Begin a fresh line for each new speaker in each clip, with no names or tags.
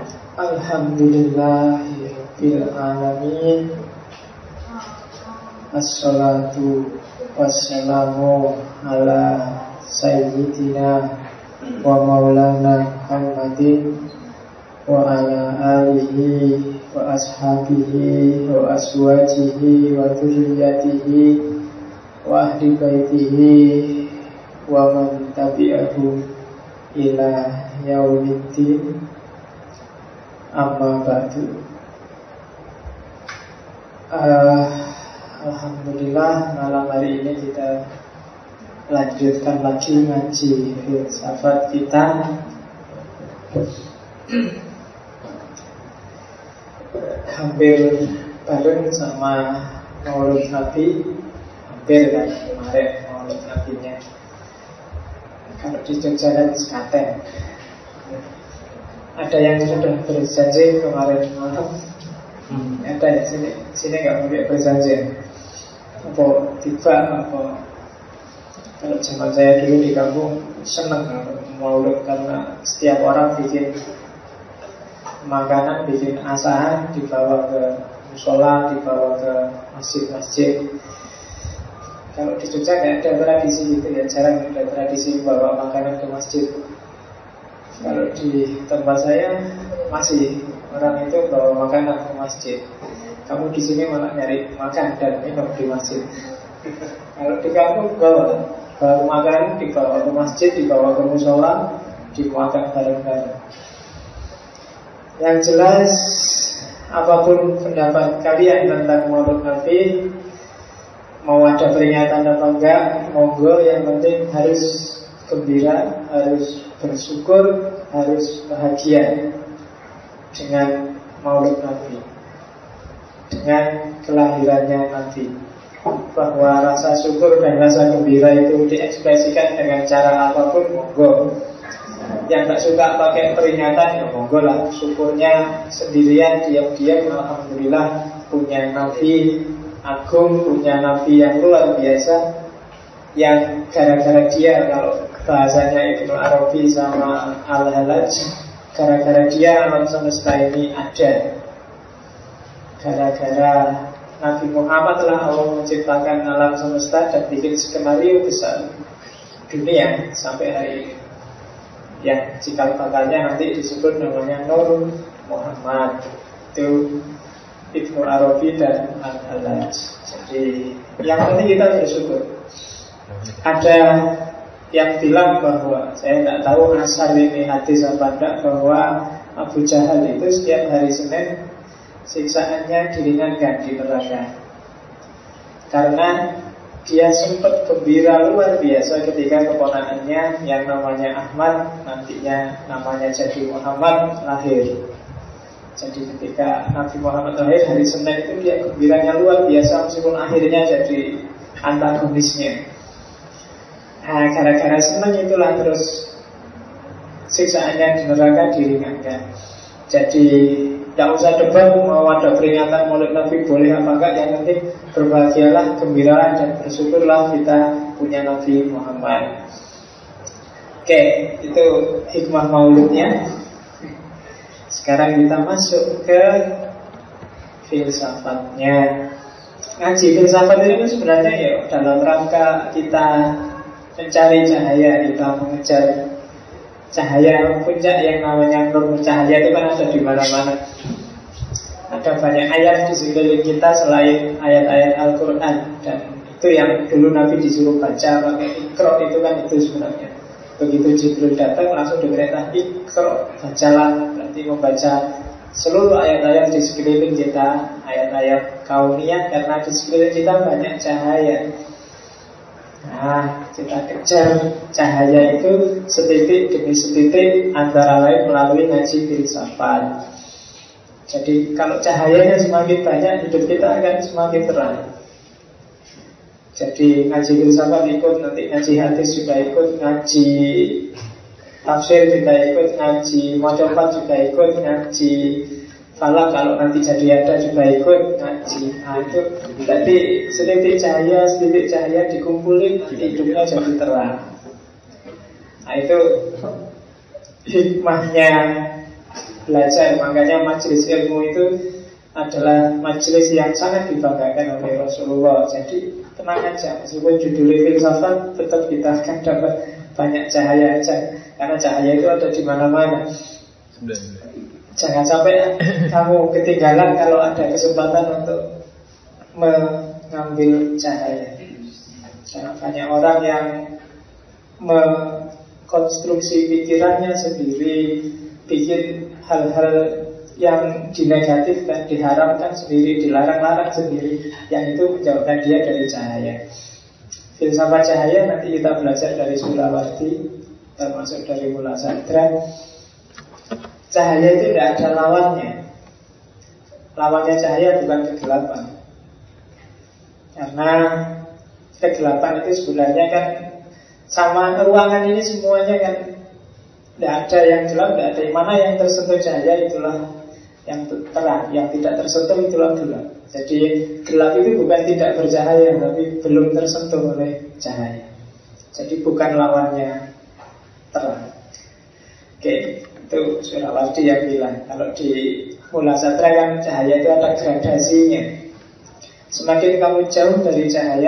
Alhamdulillahirabbil alamin. Assalatu wassalamu ala sayyidina wa maulana Muhammadin wa ala alihi wa ashabihi wa aswajihi wa dzurriyyatihi wa ahli baitihi wa man tabi'ahu ila yaumiddin. Amma ba'du. Alhamdulillah, malam hari ini kita lanjutkan lagi ngaji filsafat kita. Hampir bareng sama Maulid Nabi. Hampir kan kemarin Maulid Nabinya. Kalau di Jogja kan sekaten. Ada yang sudah berjanji kemarin malam? Ada ya, sini nggak mungkin berjanji. Apa tiba apa? Kalau zaman saya dulu di kampung senang maulid karena setiap orang bikin makanan, bikin asahan, dibawa ke musola, dibawa ke masjid-masjid. Kalau di Jogja nggak ada tradisi gitu ya, jarang ada tradisi bawa makanan ke masjid. Kalau di tempat saya masih orang itu bawa makanan ke masjid. Kamu di sini malah nyari makan dan minum di masjid. Kalau di kampung bawa makanan, dibawa ke masjid, dibawa ke musola, dimakan bareng-bareng. Yang jelas, apapun pendapat kalian tentang Maulid Nabi, mau ada peringatan apa enggak, monggo, yang penting harus gembira, harus bersyukur, harus bahagia dengan Maulid Nabi, dengan kelahirannya Nabi. Bahwa rasa syukur dan rasa gembira itu diekspresikan dengan cara apapun, monggo. Yang tak suka pakai peringatan, ya monggo lah. Syukurnya sendirian, diam-diam, alhamdulillah punya Nabi agung, punya Nabi yang luar biasa, yang gara-gara dia, kalau bahasanya Ibnu Arabi sama Al-Halaj, gara-gara dia alam semesta ini ada. Gara-gara Nabi Muhammad telah Allah menciptakan alam semesta dan bikin skenario besar dunia sampai hari ini, yang cikal bakalnya nanti disebut namanya Nur Muhammad. Itu Ibnu Arabi dan Al-Halaj. Jadi yang penting kita bersyukur. Ada yang bilang bahwa, saya tidak tahu asal ini hadis apa tidak, bahwa Abu Jahal itu setiap hari Senin siksaannya diringankan di neraka, karena dia sempat gembira luar biasa ketika keponakannya yang namanya Ahmad, nantinya namanya jadi Muhammad, lahir. Jadi ketika Nabi Muhammad lahir hari Senin itu dia gembiranya luar biasa, meskipun akhirnya jadi antagonisnya. Nah, gara-gara senang itulah terus siksaannya di neraka diringankan. Jadi tidak usah debat mau ada peringatan Maulid Nabi boleh apa enggak, yang penting berbahagialah, gembiralah dan bersyukurlah kita punya Nabi Muhammad. Oke, itu hikmah maulidnya. Sekarang kita masuk ke filsafatnya. Ngaji filsafat ini sebenarnya ya dalam rangka kita mencari cahaya, kita mengejar cahaya puncak yang namanya nur cahaya itu kan ada di mana-mana. Ada banyak ayat di sekeliling kita selain ayat-ayat Al-Quran, dan itu yang dulu Nabi disuruh baca pakai Iqra, itu kan itu sebenarnya. Begitu Jibril datang langsung diperintah Iqra, bacalah, berarti membaca seluruh ayat-ayat di sekeliling kita, ayat-ayat kauniyah, karena di sekeliling kita banyak cahaya. Nah, kita kejar cahaya itu setitik demi setitik, antara lain melalui ngaji filsafat. Jadi kalau cahayanya semakin banyak, hidup kita akan semakin terang. Jadi ngaji filsafat ikut, nanti ngaji hadis juga ikut, ngaji tafsir juga ikut, ngaji mocopat juga ikut, ngaji falak kalau nanti jadi ada juga ikut ngaji. Nah itu berarti sedikit cahaya dikumpulin, nanti hidupnya jadi terang. Nah itu hikmahnya belajar. Makanya majelis ilmu itu adalah majelis yang sangat dibanggakan oleh Rasulullah. Jadi tenang aja, meskipun judulnya filsafat, tetap kita akan dapat banyak cahaya aja, karena cahaya itu ada di mana-mana. Jangan sampai kamu ketinggalan kalau ada kesempatan untuk mengambil cahaya. Karena banyak orang yang mengkonstruksi pikirannya sendiri, bikin hal-hal yang dinegatifkan, diharamkan sendiri, dilarang-larang sendiri, yang itu menjauhkan dia dari cahaya. Filsafat cahaya nanti kita belajar dari Sulawarti, termasuk dari Mula Sadra. Cahaya itu tidak ada lawannya. Lawannya cahaya bukan kegelapan. Karena kegelapan itu sebenarnya kan sama ruangan ini semuanya kan tidak ada yang gelap, tidak ada yang mana yang tersentuh cahaya itulah yang terang, yang tidak tersentuh itulah gelap. Jadi gelap itu bukan tidak bercahaya, tapi belum tersentuh oleh cahaya. Jadi bukan lawannya terang. Oke, itu Surawardi yang bilang. Kalau di Mula Sadra kan cahaya itu ada gradasinya. Semakin kamu jauh dari cahaya,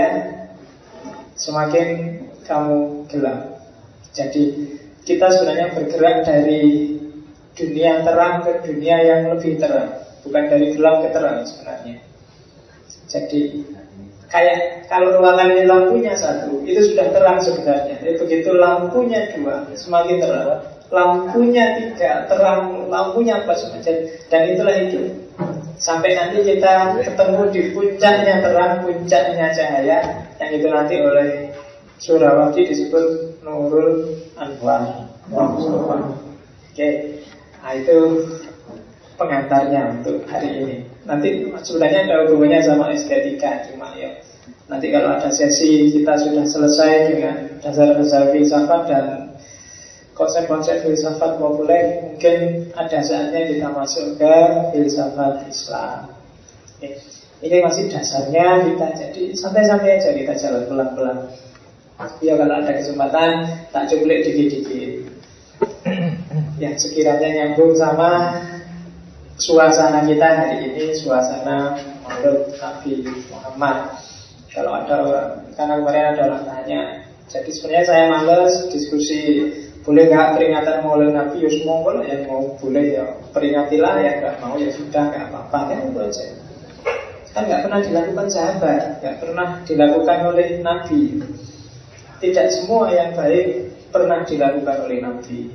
semakin kamu gelap. Jadi kita sebenarnya bergerak dari dunia terang ke dunia yang lebih terang, bukan dari gelap ke terang sebenarnya. Jadi kayak kalau ruangan ini lampunya satu, itu sudah terang sebenarnya. Jadi begitu lampunya dua, semakin terang. Lampunya tiga, terang. Lampunya empat, semakin. Dan itulah itu. Sampai nanti kita ketemu di puncaknya terang, puncaknya cahaya, yang itu nanti oleh Surawardi disebut Nurul Anwar. Oke. Nah itu pengantarnya untuk hari ini. Nanti sebenarnya ada hubungannya sama estetika, cuma ya nanti kalau ada sesi kita sudah selesai dengan dasar-dasar filsafat dan konsep-konsep filsafat populer, mungkin ada saatnya kita masuk ke filsafat Islam. Oke. Ini masih dasarnya kita, jadi santai-santai aja kita jalan pelan-pelan. Ya kalau ada kesempatan tak cuplik dikit-dikit yang sekiranya nyambung sama suasana kita hari ini, suasana Maulid Nabi Muhammad. Kalau ada orang, karena kemarin ada orang tanya, jadi sebenarnya saya males diskusi boleh nggak peringatan Maulid Nabi. Ya semua kalau yang mau boleh ya peringatilah, yang nggak mau ya sudah nggak apa-apa, kan itu aja. Kan nggak pernah dilakukan sahabat, nggak pernah dilakukan oleh Nabi. Tidak semua yang baik pernah dilakukan oleh Nabi.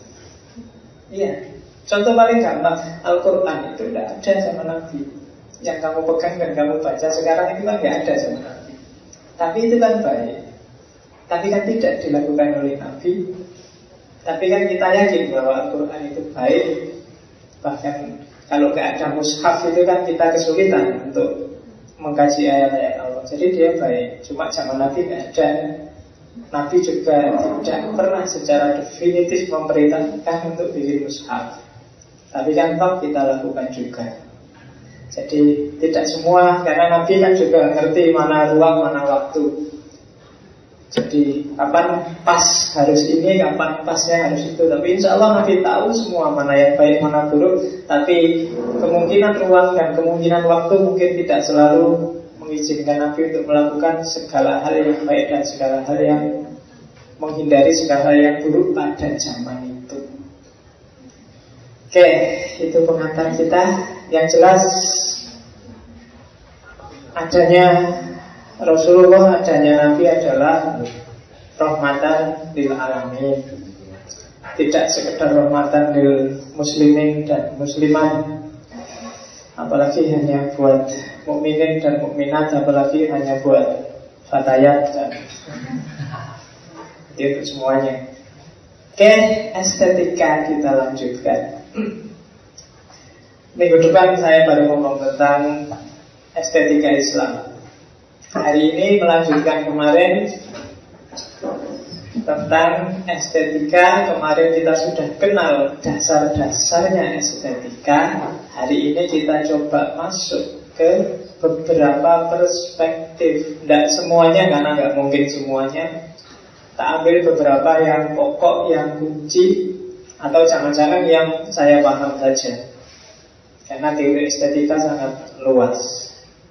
Iya, contoh paling gampang, Al-Quran itu tidak ada sama Nabi. Yang kamu pegang dan kamu baca sekarang itu kan nggak ada sama Nabi. Tapi itu kan baik. Tapi kan tidak dilakukan oleh Nabi. Tapi kan kita yakin bahwa Al-Quran itu baik. Bahkan kalau nggak ada mushaf itu kan kita kesulitan untuk mengkaji ayat-ayat Allah. Jadi dia baik. Cuma zaman Nabi nggak ada. Nabi juga tidak pernah secara definitif memerintahkan untuk bikin mushaf. Tapi kan toh kita lakukan juga. Jadi tidak semua, karena Nabi kan juga ngerti mana ruang, mana waktu. Jadi kapan pas harus ini, kapan pasnya harus itu. Tapi insya Allah Nabi tahu semua mana yang baik, mana buruk. Tapi kemungkinan ruang dan kemungkinan waktu mungkin tidak selalu mengizinkan Nabi untuk melakukan segala hal yang baik dan segala hal yang menghindari segala hal yang buruk pada zaman itu. Oke, itu pengantar kita. Yang jelas adanya Rasulullah, adanya Nabi adalah rahmatan lil alamin. Tidak sekedar rahmatan lil muslimin dan muslimat, apalagi hanya buat mukminin dan mukminat, apalagi hanya buat fatayat dan itu semuanya. Oke, estetika kita lanjutkan. Minggu depan saya baru ngomong tentang estetika Islam. Hari ini melanjutkan kemarin tentang estetika. Kemarin kita sudah kenal dasar-dasarnya estetika. Hari ini kita coba masuk ke beberapa perspektif. Tidak semuanya, karena nggak mungkin semuanya. Tak ambil beberapa yang pokok, yang kunci, Atau jangan-jangan yang saya paham saja, karena teori estetika sangat luas.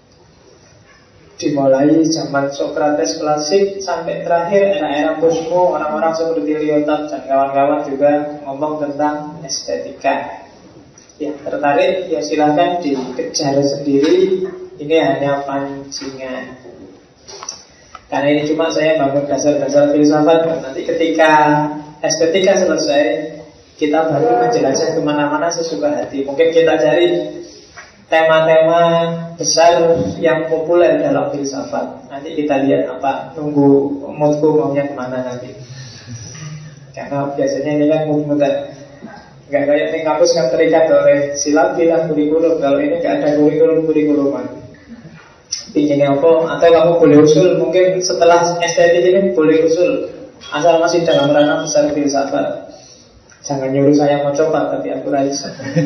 Dimulai zaman Socrates klasik sampai terakhir era-era posmo, orang-orang seperti Lyotard dan kawan-kawan juga ngomong tentang estetika. Yang tertarik ya silahkan dikejar sendiri. Ini hanya pancingan, karena ini cuma saya bangun dasar-dasar filsafat. Nanti ketika estetika selesai, kita baru menjelajah kemana-mana sesuka hati. Mungkin kita cari tema-tema besar yang populer dalam filsafat. Nanti kita lihat apa, tunggu moodku maunya kemana nanti. Karena biasanya ini kan mood-moodan. Gak kayak di kampus kan terikat oleh silang-bilang kurikulum. Kalau ini gak ada kurikulum-kurikuluman. Pinginnya apa? Atau kamu boleh usul, mungkin setelah estetik ini boleh usul, asal masih dalam ranah besar filsafat. Jangan nyuruh saya mau coba, tapi aku raisa.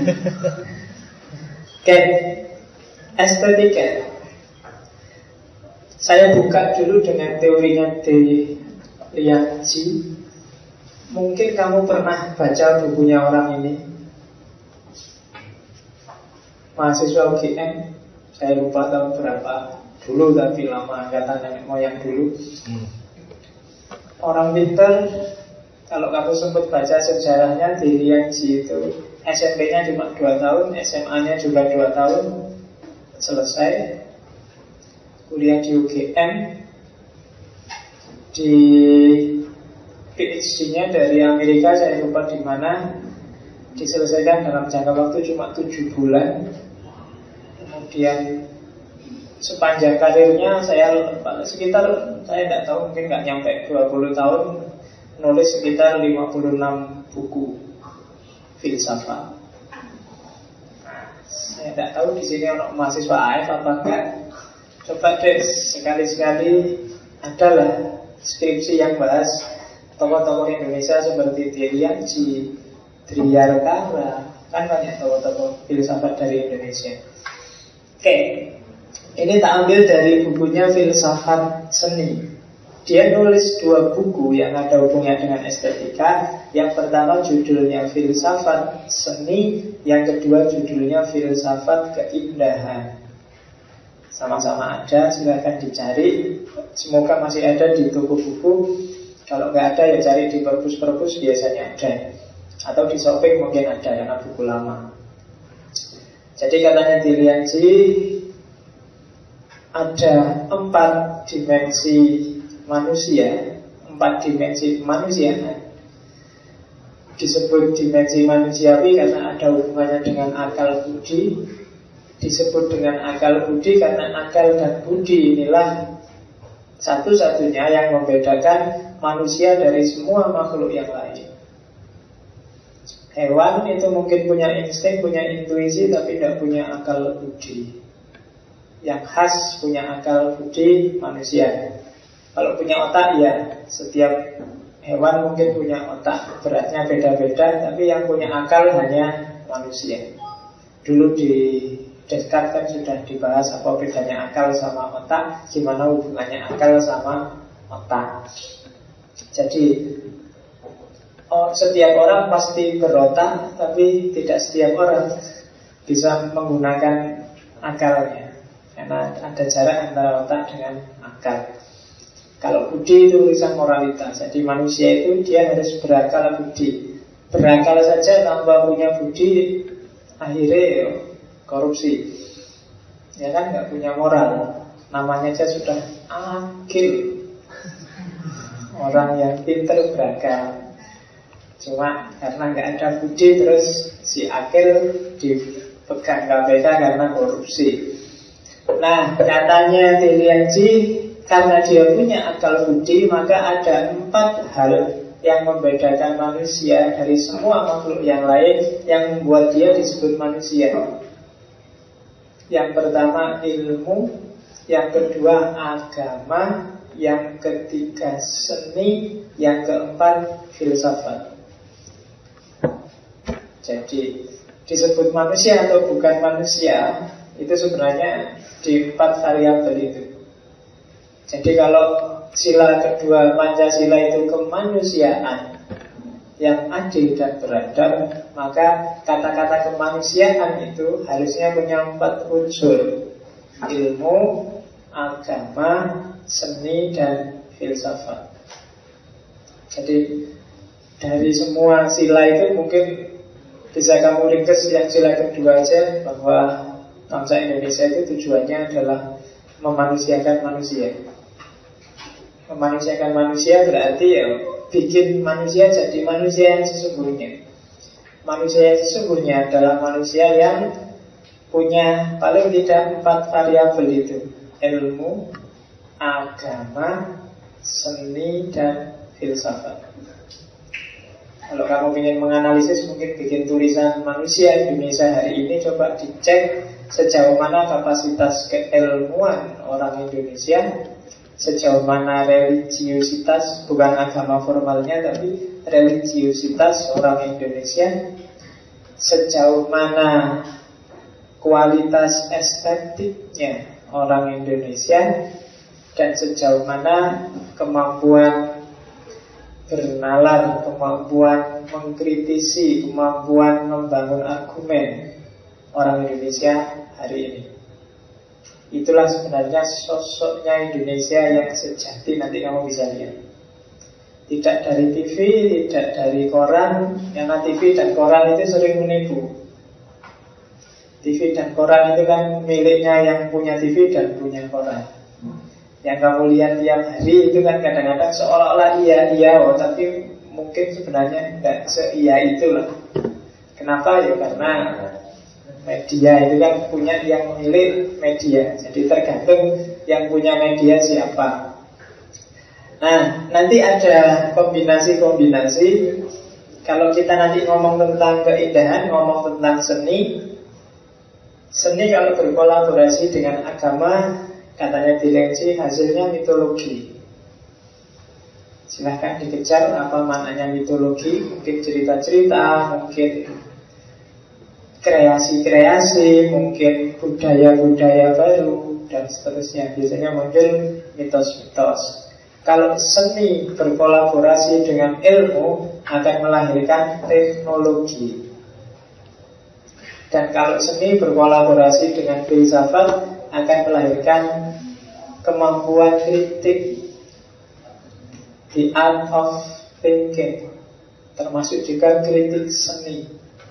Oke, estetika. Saya buka dulu dengan teorinya de Lianji. Mungkin kamu pernah baca bukunya orang ini, mahasiswa UGM. Saya lupa tahun berapa dulu, tapi lama angkatan nenek moyang dulu. Orang pinter. Kalau kamu sempat baca sejarahnya, di Lianji itu SMP-nya cuma 2 tahun, SMA-nya juga 2 tahun, selesai. Kuliah di UGM, di PhD-nya dari Amerika, saya lupa di mana, diselesaikan dalam jangka waktu cuma 7 bulan. Kemudian sepanjang karirnya saya sekitar, saya tidak tahu, mungkin nggak nyampe 20 tahun, nulis sekitar 56 buku filsafat. Saya tidak tahu di sini orang mahasiswa AF apa enggak. Coba deh sekali-sekali adalah skripsi yang bahas tokoh-tokoh Indonesia seperti Lianji, Triyarkara, kan banyak tokoh-tokoh filsafat dari Indonesia. Oke, ini tak ambil dari bukunya Filsafat Seni. Dia nulis 2 buku yang ada hubungannya dengan estetika. Yang pertama judulnya Filsafat Seni, yang kedua judulnya Filsafat Keindahan. Sama-sama ada, silahkan dicari. Semoga masih ada di toko buku. Kalau nggak ada ya cari di perpus-perpus, biasanya ada. Atau di shopping mungkin ada, karena buku lama. Jadi katanya di Lianji ada 4 dimensi manusia, 4 dimensi kemanusiaan. Disebut dimensi manusiawi karena ada hubungannya dengan akal budi. Disebut dengan akal budi karena akal dan budi inilah satu-satunya yang membedakan manusia dari semua makhluk yang lain. Hewan itu mungkin punya insting, punya intuisi, tapi tidak punya akal budi. Yang khas punya akal budi manusia. Kalau punya otak ya, setiap hewan mungkin punya otak, beratnya beda-beda, tapi yang punya akal hanya manusia. Dulu di Descartes kan sudah dibahas apa bedanya akal sama otak, gimana hubungannya akal sama otak. Jadi setiap orang pasti berotak, tapi tidak setiap orang bisa menggunakan akalnya, karena ada jarak antara otak dengan akal. Kalau budi itu urusan moralitas. Jadi manusia itu dia harus berakal budi. Berakal saja tanpa punya budi, akhirnya korupsi. Ya kan, nggak punya moral. Namanya aja sudah akil. Orang yang pinter berakal. Cuma karena nggak ada budi, terus si akil dipegang KPK karena korupsi. Nah, katanya di Lianji, karena dia punya akal budi, maka ada 4 hal yang membedakan manusia dari semua makhluk yang lain, yang membuat dia disebut manusia. Yang pertama ilmu, yang kedua agama, yang ketiga seni, yang keempat filsafat. Jadi disebut manusia atau bukan manusia, itu sebenarnya di 4 variabel itu. Jadi kalau sila kedua Pancasila itu kemanusiaan, yang adil dan beradab, maka kata-kata kemanusiaan itu harusnya punya 4 unsur: ilmu, agama, seni, dan filsafat. Jadi dari semua sila itu mungkin bisa kamu ringkas yang sila kedua aja, bahwa bangsa Indonesia itu tujuannya adalah memanusiakan manusia. Memanusiakan manusia berarti ya bikin manusia jadi manusia yang sesungguhnya. Manusia yang sesungguhnya adalah manusia yang punya paling tidak 4 variabel itu: ilmu, agama, seni, dan filsafat. Kalau kamu ingin menganalisis, mungkin bikin tulisan manusia Indonesia hari ini, coba dicek sejauh mana kapasitas keilmuan orang Indonesia, sejauh mana religiusitas, bukan agama formalnya tapi religiusitas orang Indonesia, sejauh mana kualitas estetiknya orang Indonesia, dan sejauh mana kemampuan bernalar, kemampuan mengkritisi, kemampuan membangun argumen orang Indonesia hari ini. Itulah sebenarnya sosoknya Indonesia yang sejati, nanti kamu bisa lihat. Tidak dari TV, tidak dari koran, karena TV dan koran itu sering menipu. TV dan koran itu kan miliknya yang punya TV dan punya koran. Yang kamu lihat tiap hari itu kan kadang-kadang seolah-olah iya, tapi mungkin sebenarnya enggak se-iya itulah. Kenapa? Ya karena media itu kan punya yang milik media. Jadi tergantung yang punya media siapa. Nah, nanti ada kombinasi-kombinasi. Kalau kita nanti ngomong tentang keindahan, ngomong tentang seni. Seni kalau berkolaborasi dengan agama, katanya Bilenci, hasilnya mitologi. Silahkan dikejar apa maknanya mitologi. Mungkin cerita-cerita, mungkin kreasi-kreasi, mungkin budaya-budaya baru, dan seterusnya. Biasanya muncul mitos-mitos. Kalau seni berkolaborasi dengan ilmu, akan melahirkan teknologi. Dan kalau seni berkolaborasi dengan filsafat, akan melahirkan kemampuan kritik, the art of thinking, termasuk juga kritik seni.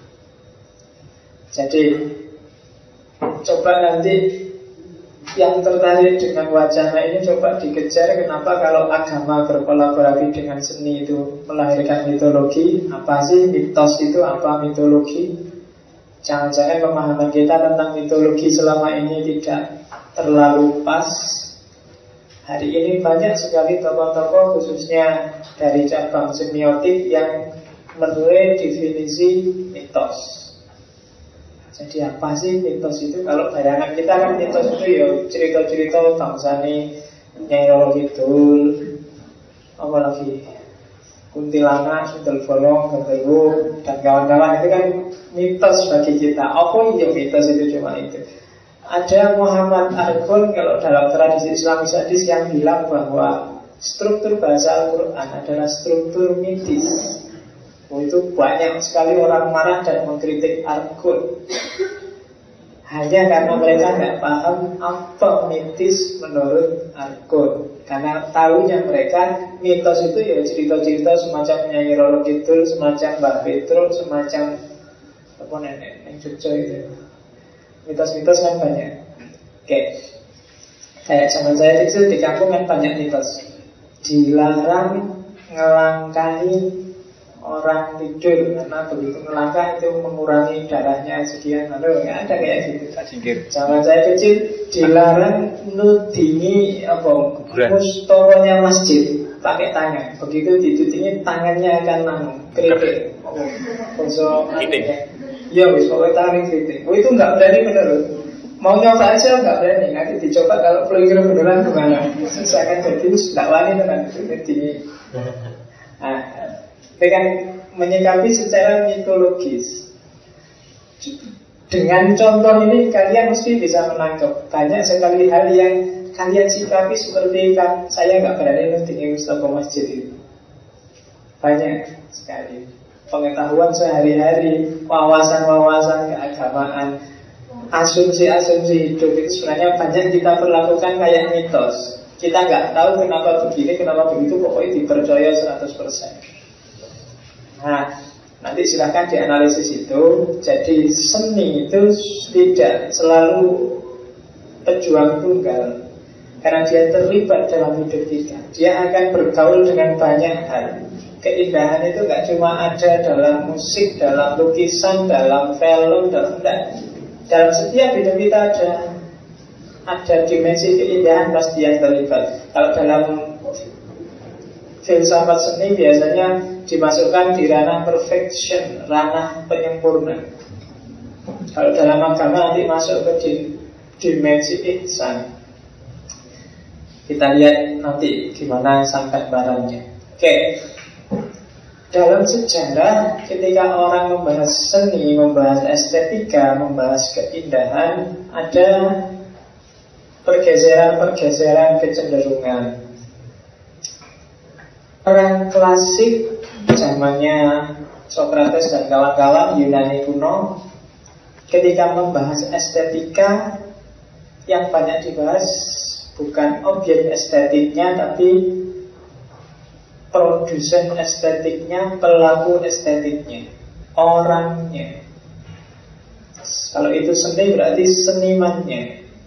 Jadi coba nanti yang tertarik dengan wacana ini coba dikejar. Kenapa kalau agama berkolaborasi dengan seni itu melahirkan mitologi? Apa sih mitos itu? Apa mitologi? Jangan-jangan pemahaman kita tentang mitologi selama ini tidak terlalu pas. Hari ini banyak sekali tokoh-tokoh, khususnya dari cabang semiotik, yang menulis definisi mitos. Jadi apa sih mitos itu? Kalau bayangan kita kan mitos itu ya cerita-cerita bangsane Nyai Roro Kidul, apa lagi, kuntilanak, sundel bolong, genderuwo, dan kawan-kawan. Itu kan mitos bagi kita. Apa iya mitos itu? Cuma itu. Ada Muhammad Argun, kalau dalam tradisi Islamis hadis, yang bilang bahwa struktur bahasa Al-Quran adalah struktur mitis. Itu banyak sekali orang marah dan mengkritik Argun hanya karena mereka nggak paham apa mitis menurut Argun. Karena tahunya mereka mitos itu ya cerita-cerita semacam Nyai Roro Kidul, semacam Mbak Petruk, semacam apa nenek yang Jogja itu. Mitos-mitos kan banyak. Oke. Kayak zaman saya kecil di kampung kan banyak mitos. Dilarang ngelangkahi orang tidur, karena begitu melangkah itu mengurangi darahnya sekian. Lalu nggak ada kayak gitu. Zaman saya kecil dilarang nudingi apa mustokonya masjid pakai tangan. Begitu ditudingi tangannya akan kritik. Ya wis pokoknya tangan kritik. Itu nggak berani menurut. Mau nyoba aja nggak berani. Nanti dicoba kalau pelingkir beneran gimana? Saya akan jadi nggak wani dengan nudingi. Nah, dengan menyikapi secara mitologis. Dengan contoh ini kalian mesti bisa menangkap banyak sekali hal yang kalian sikapi seperti kan saya nggak berani nudingi Mustafa masjid itu. banyak sekali. Pengetahuan sehari-hari, wawasan-wawasan keagamaan, asumsi-asumsi hidup itu sebenarnya banyak kita perlakukan kayak mitos. Kita nggak tahu kenapa begini, kenapa begitu, pokoknya dipercaya 100%. Nah, nanti silahkan dianalisis itu. Jadi seni itu tidak selalu pejuang tunggal, karena dia terlibat dalam hidup kita. Dia akan bergaul dengan banyak hal. Keindahan itu nggak cuma ada dalam musik, dalam lukisan, dalam film, dalam setiap hidup kita ada dimensi keindahan pasti yang terlibat. Kalau dalam filsafat seni biasanya dimasukkan di ranah perfection, ranah penyempurna. Kalau dalam agama nanti masuk ke dimensi ihsan. Kita lihat nanti gimana sampai barangnya. Oke. Dalam sejarah, ketika orang membahas seni, membahas estetika, membahas keindahan, ada pergeseran-pergeseran kecenderungan. Orang klasik zamannya Socrates dan kawan-kawan Yunani kuno, ketika membahas estetika, yang banyak dibahas bukan objek estetiknya, tapi produsen estetiknya, pelaku estetiknya, orangnya. Kalau itu seni berarti senimannya.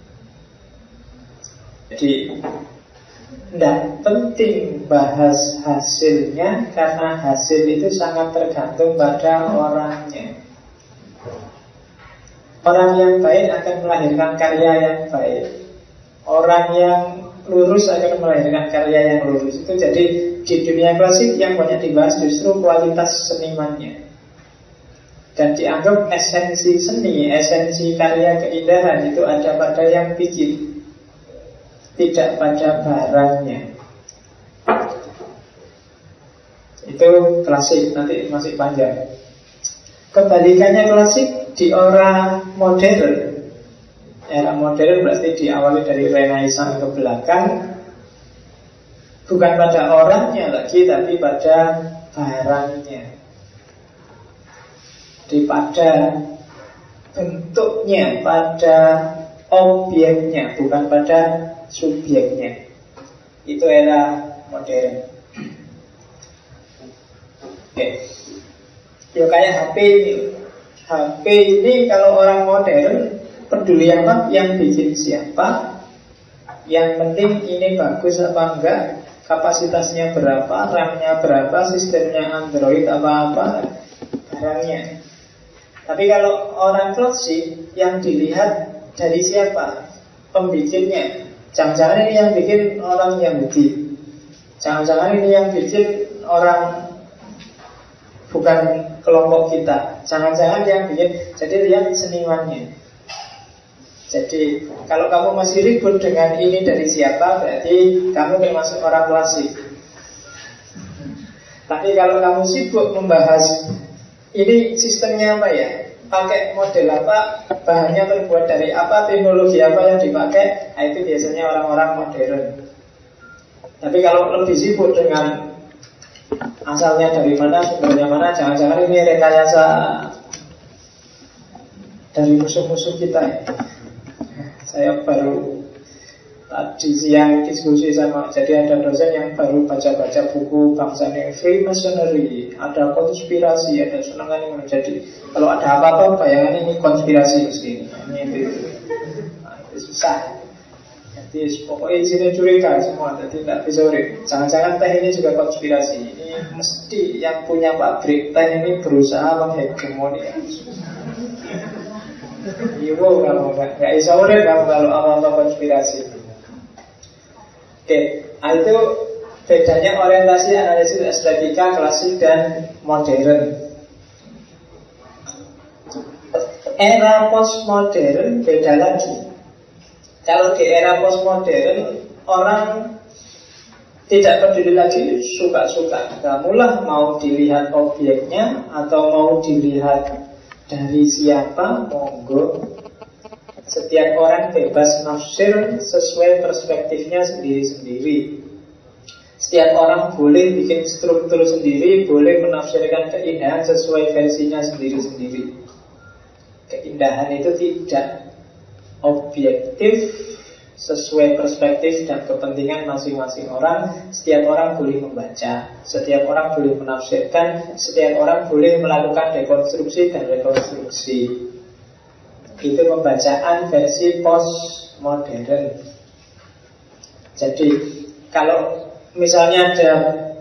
Jadi tidak penting bahas hasilnya, karena hasil itu sangat tergantung pada orangnya. Orang yang baik akan melahirkan karya yang baik. Orang yang lurus akan melahirkan karya yang lurus. Itu jadi di dunia klasik yang banyak dibahas justru kualitas senimannya. Dan dianggap esensi seni, esensi karya keindahan itu ada pada yang bikin, tidak pada barangnya. Itu klasik, nanti masih panjang. Kebalikannya klasik di era modern. Era modern berarti diawali dari Renaissance ke belakang. Bukan pada orangnya lagi, tapi pada barangnya. Pada bentuknya, pada objeknya, bukan pada subjeknya. Itu era modern. Oke. Ya kayak HP ini. HP ini kalau orang modern peduli apa yang bikin siapa, yang penting ini bagus apa enggak, kapasitasnya berapa, RAM-nya berapa, sistemnya Android apa-apa, barangnya. Tapi kalau orang klasik yang dilihat dari siapa, pembikinnya. Jangan-jangan ini yang bikin orang Yahudi, jangan-jangan ini yang bikin orang bukan kelompok kita, jangan-jangan yang bikin. Jadi lihat senimannya. Jadi kalau kamu masih ribut dengan ini dari siapa, berarti kamu termasuk orang klasik. Tapi kalau kamu sibuk membahas ini sistemnya apa ya, pakai model apa, bahannya terbuat dari apa, teknologi apa yang dipakai, nah itu biasanya orang-orang modern. Tapi kalau lebih sibuk dengan asalnya dari mana, sumbernya mana, jangan-jangan ini rekayasa dari musuh-musuh kita ya. Saya baru tadi siang diskusi sama, jadi ada dosen yang baru baca-baca buku bangsa ini, Freemasonry, ada konspirasi, ada senangan yang menjadi. Kalau ada apa-apa, bayangan ini konspirasi mesti ini itu. Nah, itu susah. Jadi pokoknya isinya curiga semua, jadi tidak bisa urip. Jangan-jangan teh ini juga konspirasi. Ini mesti yang punya pabrik teh ini berusaha menghegemoni. Ibu kamu nggak bisa urip kamu kalau apa-apa konspirasi. Oke, itu bedanya orientasi analisis estetika klasik dan modern. Era postmodern beda lagi. Kalau di era postmodern orang tidak peduli lagi suka-suka. Kamulah mau dilihat objeknya atau mau dilihat dari siapa, monggo. Setiap orang bebas nafsir sesuai perspektifnya sendiri-sendiri. Setiap orang boleh bikin struktur sendiri, boleh menafsirkan keindahan sesuai versinya sendiri-sendiri. Keindahan itu tidak objektif, sesuai perspektif dan kepentingan masing-masing orang. Setiap orang boleh membaca, setiap orang boleh menafsirkan, setiap orang boleh melakukan dekonstruksi dan rekonstruksi. Itu pembacaan versi postmodern. Jadi kalau misalnya ada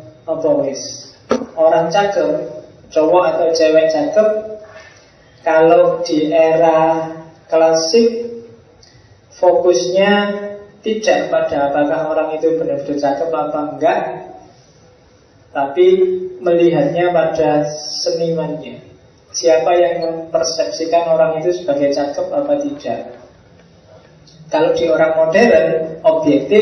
orang cakep, cowok atau cewek cakep, kalau di era klasik fokusnya tidak pada apakah orang itu benar-benar cakep apa enggak, tapi melihatnya pada senimannya. Siapa yang mempersepsikan orang itu sebagai cakep apa tidak. Kalau di orang modern, objektif,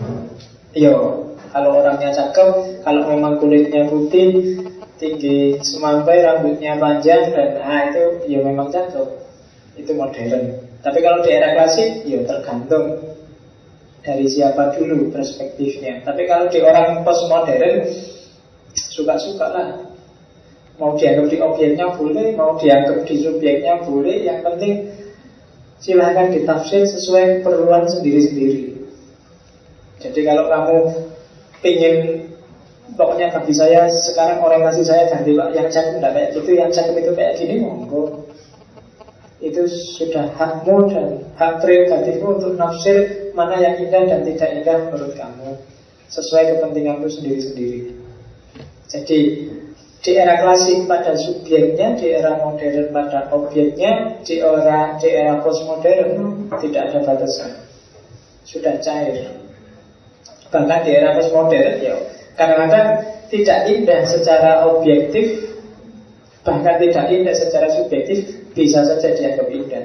kalau orangnya cakep, kalau memang kulitnya putih, tinggi semampai, rambutnya panjang, dan itu memang cakep. Itu modern. Tapi kalau di era klasik, tergantung dari siapa dulu perspektifnya. Tapi kalau di orang postmodern, suka-suka lah. Mau dianggap di objeknya boleh, mau dianggap di subjeknya boleh. Yang penting silahkan ditafsir sesuai keperluan sendiri-sendiri. Jadi kalau kamu pingin, pokoknya bagi saya sekarang orientasi saya ganti Pak, yang cakep tidak kayak gitu, yang cakep itu kayak gini, monggo. Itu sudah hakmu dan hak prerogatifmu untuk nafsir mana yang indah dan tidak indah menurut kamu, sesuai kepentinganmu sendiri-sendiri. Jadi di era klasik pada subjeknya, di era modern pada objeknya, di era postmodern tidak ada batasan, sudah cair. Bahkan di era postmodern kadang-kadang tidak indah secara objektif, bahkan tidak indah secara subjektif, bisa saja dianggap indah.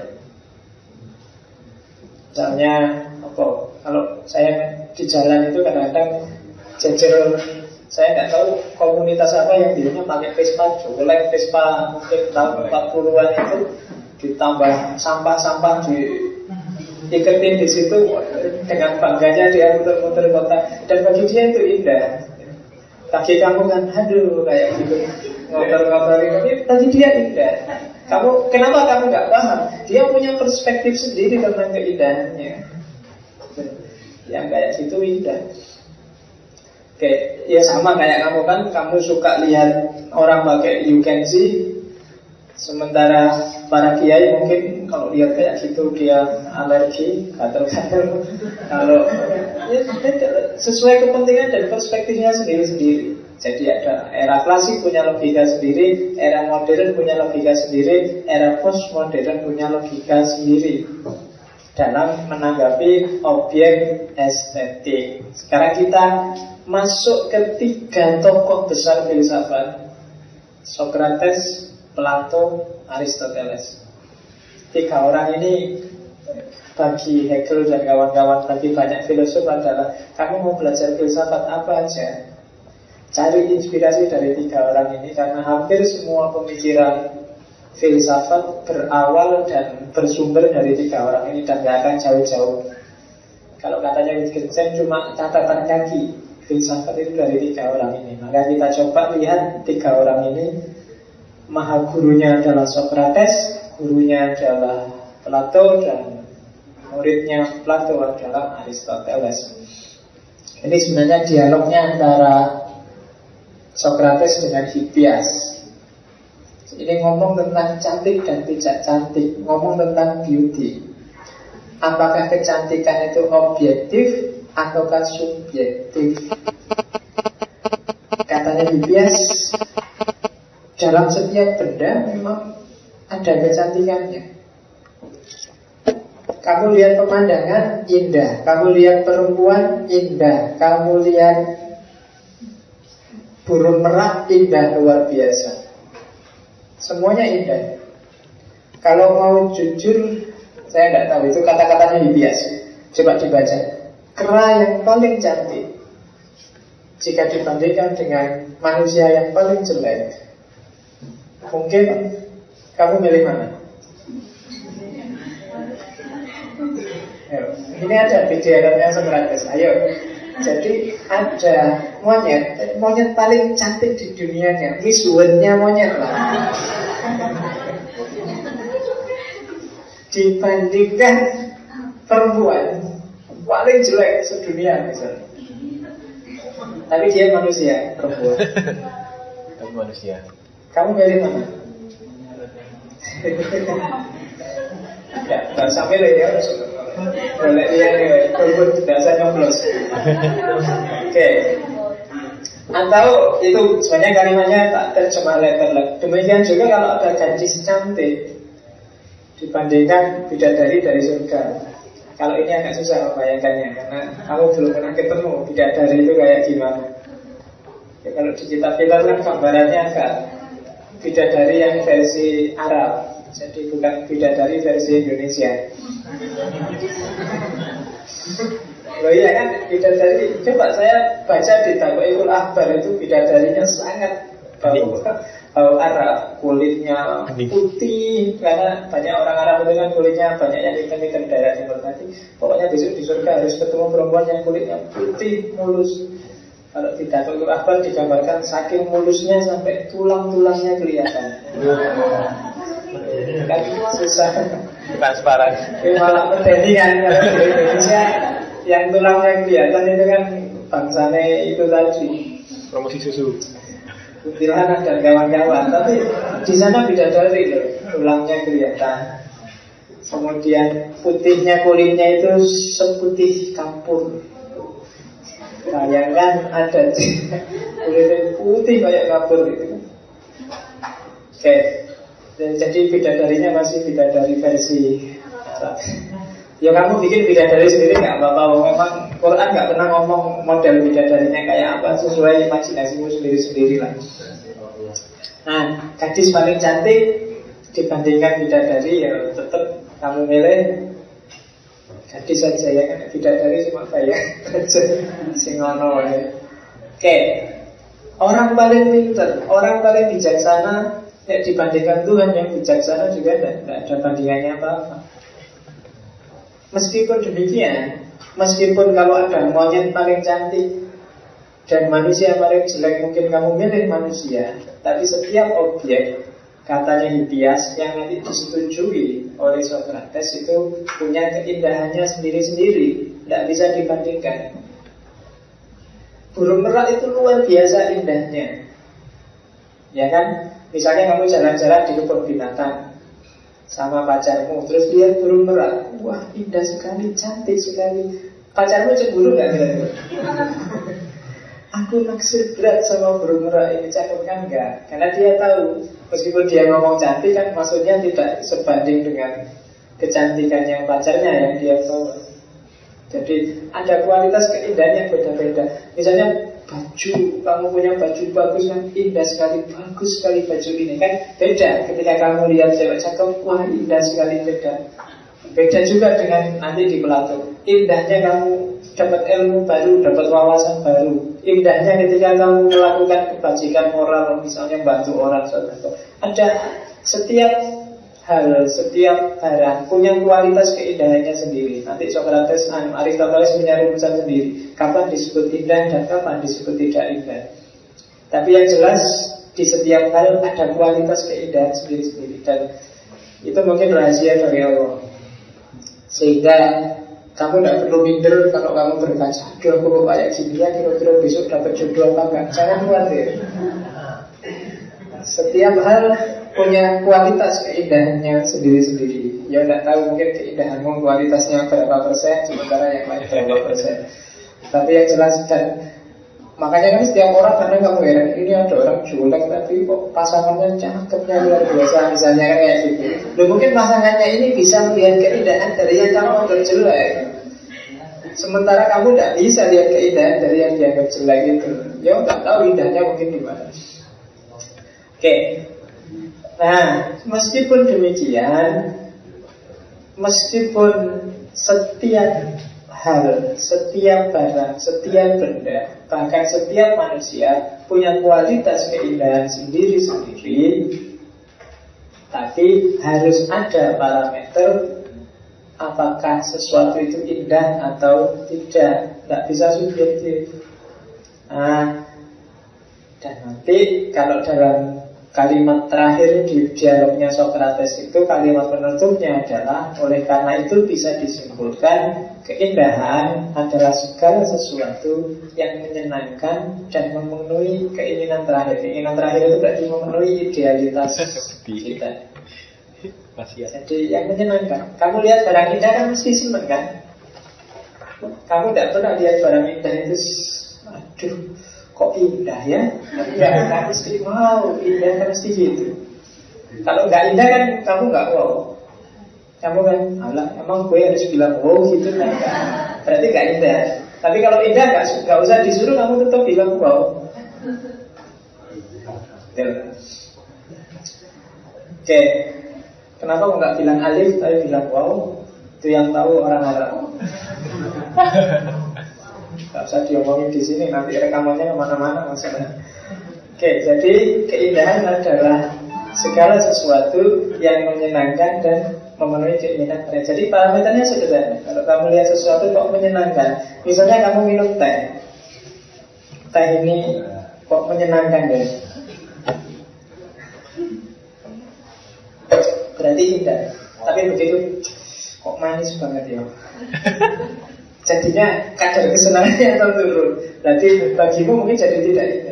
Misalnya kalau saya di jalan itu kadang-kadang jejer, saya nggak tahu komunitas apa yang biasanya pakai Vespa, Jolek, Vespa mungkin tahun 40-an itu, ditambah sampah-sampah diiketin di situ, dengan bangganya dia muter-muter kota, dan bagi dia itu indah. Bagi kamu kan, aduh kayak gitu, ngotor-ngotorin ini, bagi dia indah. Kenapa kamu nggak paham? Dia punya perspektif sendiri tentang keindahannya. Yang kayak gitu indah. Oke, sama kayak kamu kan, kamu suka lihat orang pakai you can see, sementara para kiai mungkin kalau lihat kayak gitu dia alergi, gatel-gatel. Kalau sesuai kepentingan dan perspektifnya sendiri-sendiri. Jadi ada era klasik punya logika sendiri, era modern punya logika sendiri, era postmodern punya logika sendiri dalam menanggapi objek estetik. Sekarang kita masuk ke 3 tokoh besar filsafat: Socrates, Plato, Aristoteles. 3 orang ini bagi Hegel dan kawan-kawan, bagi banyak filosof adalah, kamu mau belajar filsafat apa aja, cari inspirasi dari 3 orang ini, karena hampir semua pemikiran filsafat berawal dan bersumber dari 3 orang ini dan gak akan jauh-jauh. Kalau katanya Wittgenstein cuma catatan kaki, filsafat itu dari 3 orang ini. Maka kita coba lihat 3 orang ini. Maha gurunya adalah Socrates, gurunya adalah Plato, dan muridnya Plato adalah Aristoteles. Ini sebenarnya dialognya antara Socrates dengan Hippias. Ini ngomong tentang cantik dan tidak cantik, ngomong tentang beauty. Apakah kecantikan itu objektif ataukah subjektif? Katanya Hippias, dalam setiap benda memang ada kecantikannya. Kamu lihat pemandangan indah, kamu lihat perempuan indah, kamu lihat burung merak indah luar biasa. Semuanya indah. Kalau mau jujur, saya tidak tahu, itu kata-katanya Hippias. Coba dibaca. Kera yang paling cantik jika dibandingkan dengan manusia yang paling jelek, mungkin kamu milih mana? Ini ada di dialognya Socrates. Ayo, Jadi ada monyet paling cantik di dunianya, Miss World-nya monyet lah. Dibandingkan perempuan paling jelek sedunia misalnya. Tapi dia manusia, perempuan.
Tapi manusia.
Kamu milih mana? Ya, tak sampai lah ya. Boleh dia nih, berbun biasa nyoblos. Oke. Atau itu sebenarnya kalimatnya tak terjemah letter. Demikian juga kalau ada gadis cantik dibandingkan bidadari dari surga. Kalau ini agak susah membayangkannya karena kamu belum pernah ketemu bidadari itu kayak gimana. Ya, kalau di kitab-kitab kan gambarannya agak bidadari yang versi Arab, jadi bukan bidadari versi Indonesia. Loh iya kan, bidadari, coba saya baca di Taqwaul Ahbar itu bidadarinya sangat bau Arab, kulitnya putih karena banyak orang Arab itu kan kulitnya banyak yang hitam-hitam daerah timur tadi. Pokoknya besok di surga harus ketemu perempuan yang kulitnya putih, mulus. Kalau di Taqwaul Ahbar digambarkan saking mulusnya sampai tulang-tulangnya kelihatan. Kan susah.
Transparan.
Malah medeni kan kalau di Indonesia yang tulangnya kelihatan itu kan bangsanya itu tadi.
Promosi susu.
Kuntilanak dan kawan-kawan. Tapi di sana bidadari loh, tulangnya kelihatan. Kemudian putihnya kulitnya itu seputih kapur. Bayangkan ada kulitnya putih kayak kapur gitu. Oke. Jadi bidadarinya masih bidadari versi Arab. Ya kamu bikin bidadari sendiri nggak apa-apa. Memang Quran nggak pernah ngomong model bidadarinya kayak apa, sesuai imajinasimu sendiri-sendiri lah. Nah, gadis paling cantik dibandingkan bidadari ya tetap kamu milih gadis saja ya, karena bidadari cuma bayang singono ya. Oke, orang paling pintar, orang paling bijaksana ya dibandingkan Tuhan yang bijaksana juga tidak ada bandingannya apa-apa. Meskipun demikian, meskipun kalau ada monyet paling cantik dan manusia paling jelek, mungkin kamu milih manusia, tapi setiap objek, katanya Hippias, yang nanti disetujui oleh Socrates itu punya keindahannya sendiri-sendiri, tidak bisa dibandingkan. Burung merak itu luar biasa indahnya, ya kan? Misalnya kamu jalan-jalan di kebun binatang sama pacarmu, terus lihat burung merak, wah indah sekali, cantik sekali. Pacarmu cemburu nggak kira-kira? Aku naksir berat sama burung merak ini, cakep kan enggak? Karena dia tahu, meskipun dia ngomong cantik kan maksudnya tidak sebanding dengan kecantikannya pacarnya yang dia tahu. Jadi ada kualitas keindahan yang beda-beda. Misalnya baju, kamu punya baju bagus kan, indah sekali, bagus sekali baju ini kan, beda ketika kamu lihat cewek cakep, wah indah sekali, beda. Beda juga dengan nanti di Plato. Indahnya kamu dapat ilmu baru, dapat wawasan baru. Indahnya ketika kamu melakukan kebajikan moral, misalnya bantu orang, saudara. Ada setiap hal, setiap barang punya kualitas keindahannya sendiri. Nanti Socrates, Aristoteles punya rumusan sendiri. Kapan disebut indah dan kapan disebut tidak indah. Tapi yang jelas di setiap hal ada kualitas keindahan sendiri-sendiri. Dan itu mungkin rahasia dari Allah. Sehingga kamu tidak perlu minder kalau kamu berkaca, aduh aku kok kayak gini ya, kira-kira besok dapat jodoh apa enggak. Jangan khawatir. Setiap hal punya kualitas keindahannya sendiri-sendiri. Ya tidak tahu mungkin keindahanmu kualitasnya berapa persen, sementara yang lain berapa persen. Tapi yang jelas, dan makanya kan setiap orang kadang kamu heran, ini ada orang jelek tapi kok pasangannya cakepnya luar biasa, misalnya kan kayak gitu. Loh, mungkin pasangannya ini bisa melihat keindahan dari yang kamu anggap jelek, sementara kamu tidak bisa lihat keindahan dari yang dianggap jelek itu. Ya nggak tahu indahnya mungkin di mana. Oke. Nah, meskipun demikian, meskipun setiap hal, setiap barang, setiap benda, bahkan setiap manusia punya kualitas keindahan sendiri-sendiri, tapi harus ada parameter apakah sesuatu itu indah atau tidak. Tidak bisa subjektif. Dan nanti kalau dalam kalimat terakhir di dialognya Socrates itu, kalimat penutupnya adalah, oleh karena itu bisa disimpulkan keindahan adalah segala sesuatu yang menyenangkan dan memenuhi keinginan terakhir. Keinginan terakhir itu berarti memenuhi idealitas kita. Jadi yang menyenangkan. Kamu lihat barang indah kan mesti senang kan? Kamu tidak pernah lihat barang indah itu, aduh kok indah ya? Ya kan mesti wow, indah kan mesti gitu. Kalau nggak indah kan kamu nggak wow. Kamu kan, alah emang gue harus bilang wow gitu kan? Berarti nggak indah. Tapi kalau indah nggak usah disuruh, kamu tetap bilang wow. Oke. Kenapa nggak bilang alif tapi bilang wow? Itu yang tahu orang-orang. Gak usah diomongin di sini, nanti rekamannya kemana-mana masalahnya. Oke, jadi keindahan adalah segala sesuatu yang menyenangkan dan memenuhi keinginan mereka. Jadi parameternya sederhana. Kalau kamu lihat sesuatu kok menyenangkan, misalnya kamu minum teh, teh ini kok menyenangkan ya, berarti indah. Tapi begitu kok manis banget ya, jadinya kadar kesenangannya atau turun. Berarti bagimu mungkin jadi tidak indah.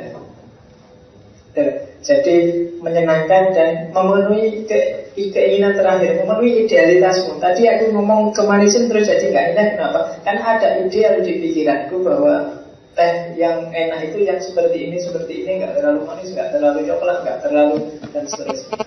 Jadi menyenangkan dan memenuhi keinginan terakhir, memenuhi idealitasmu. Tadi aku ngomong kemanisan terus jadi nggak indah. Kenapa? Kan ada ideal di pikiranku bahwa teh yang enak itu yang seperti ini, nggak terlalu manis, nggak terlalu coklat, nggak terlalu dan seterusnya.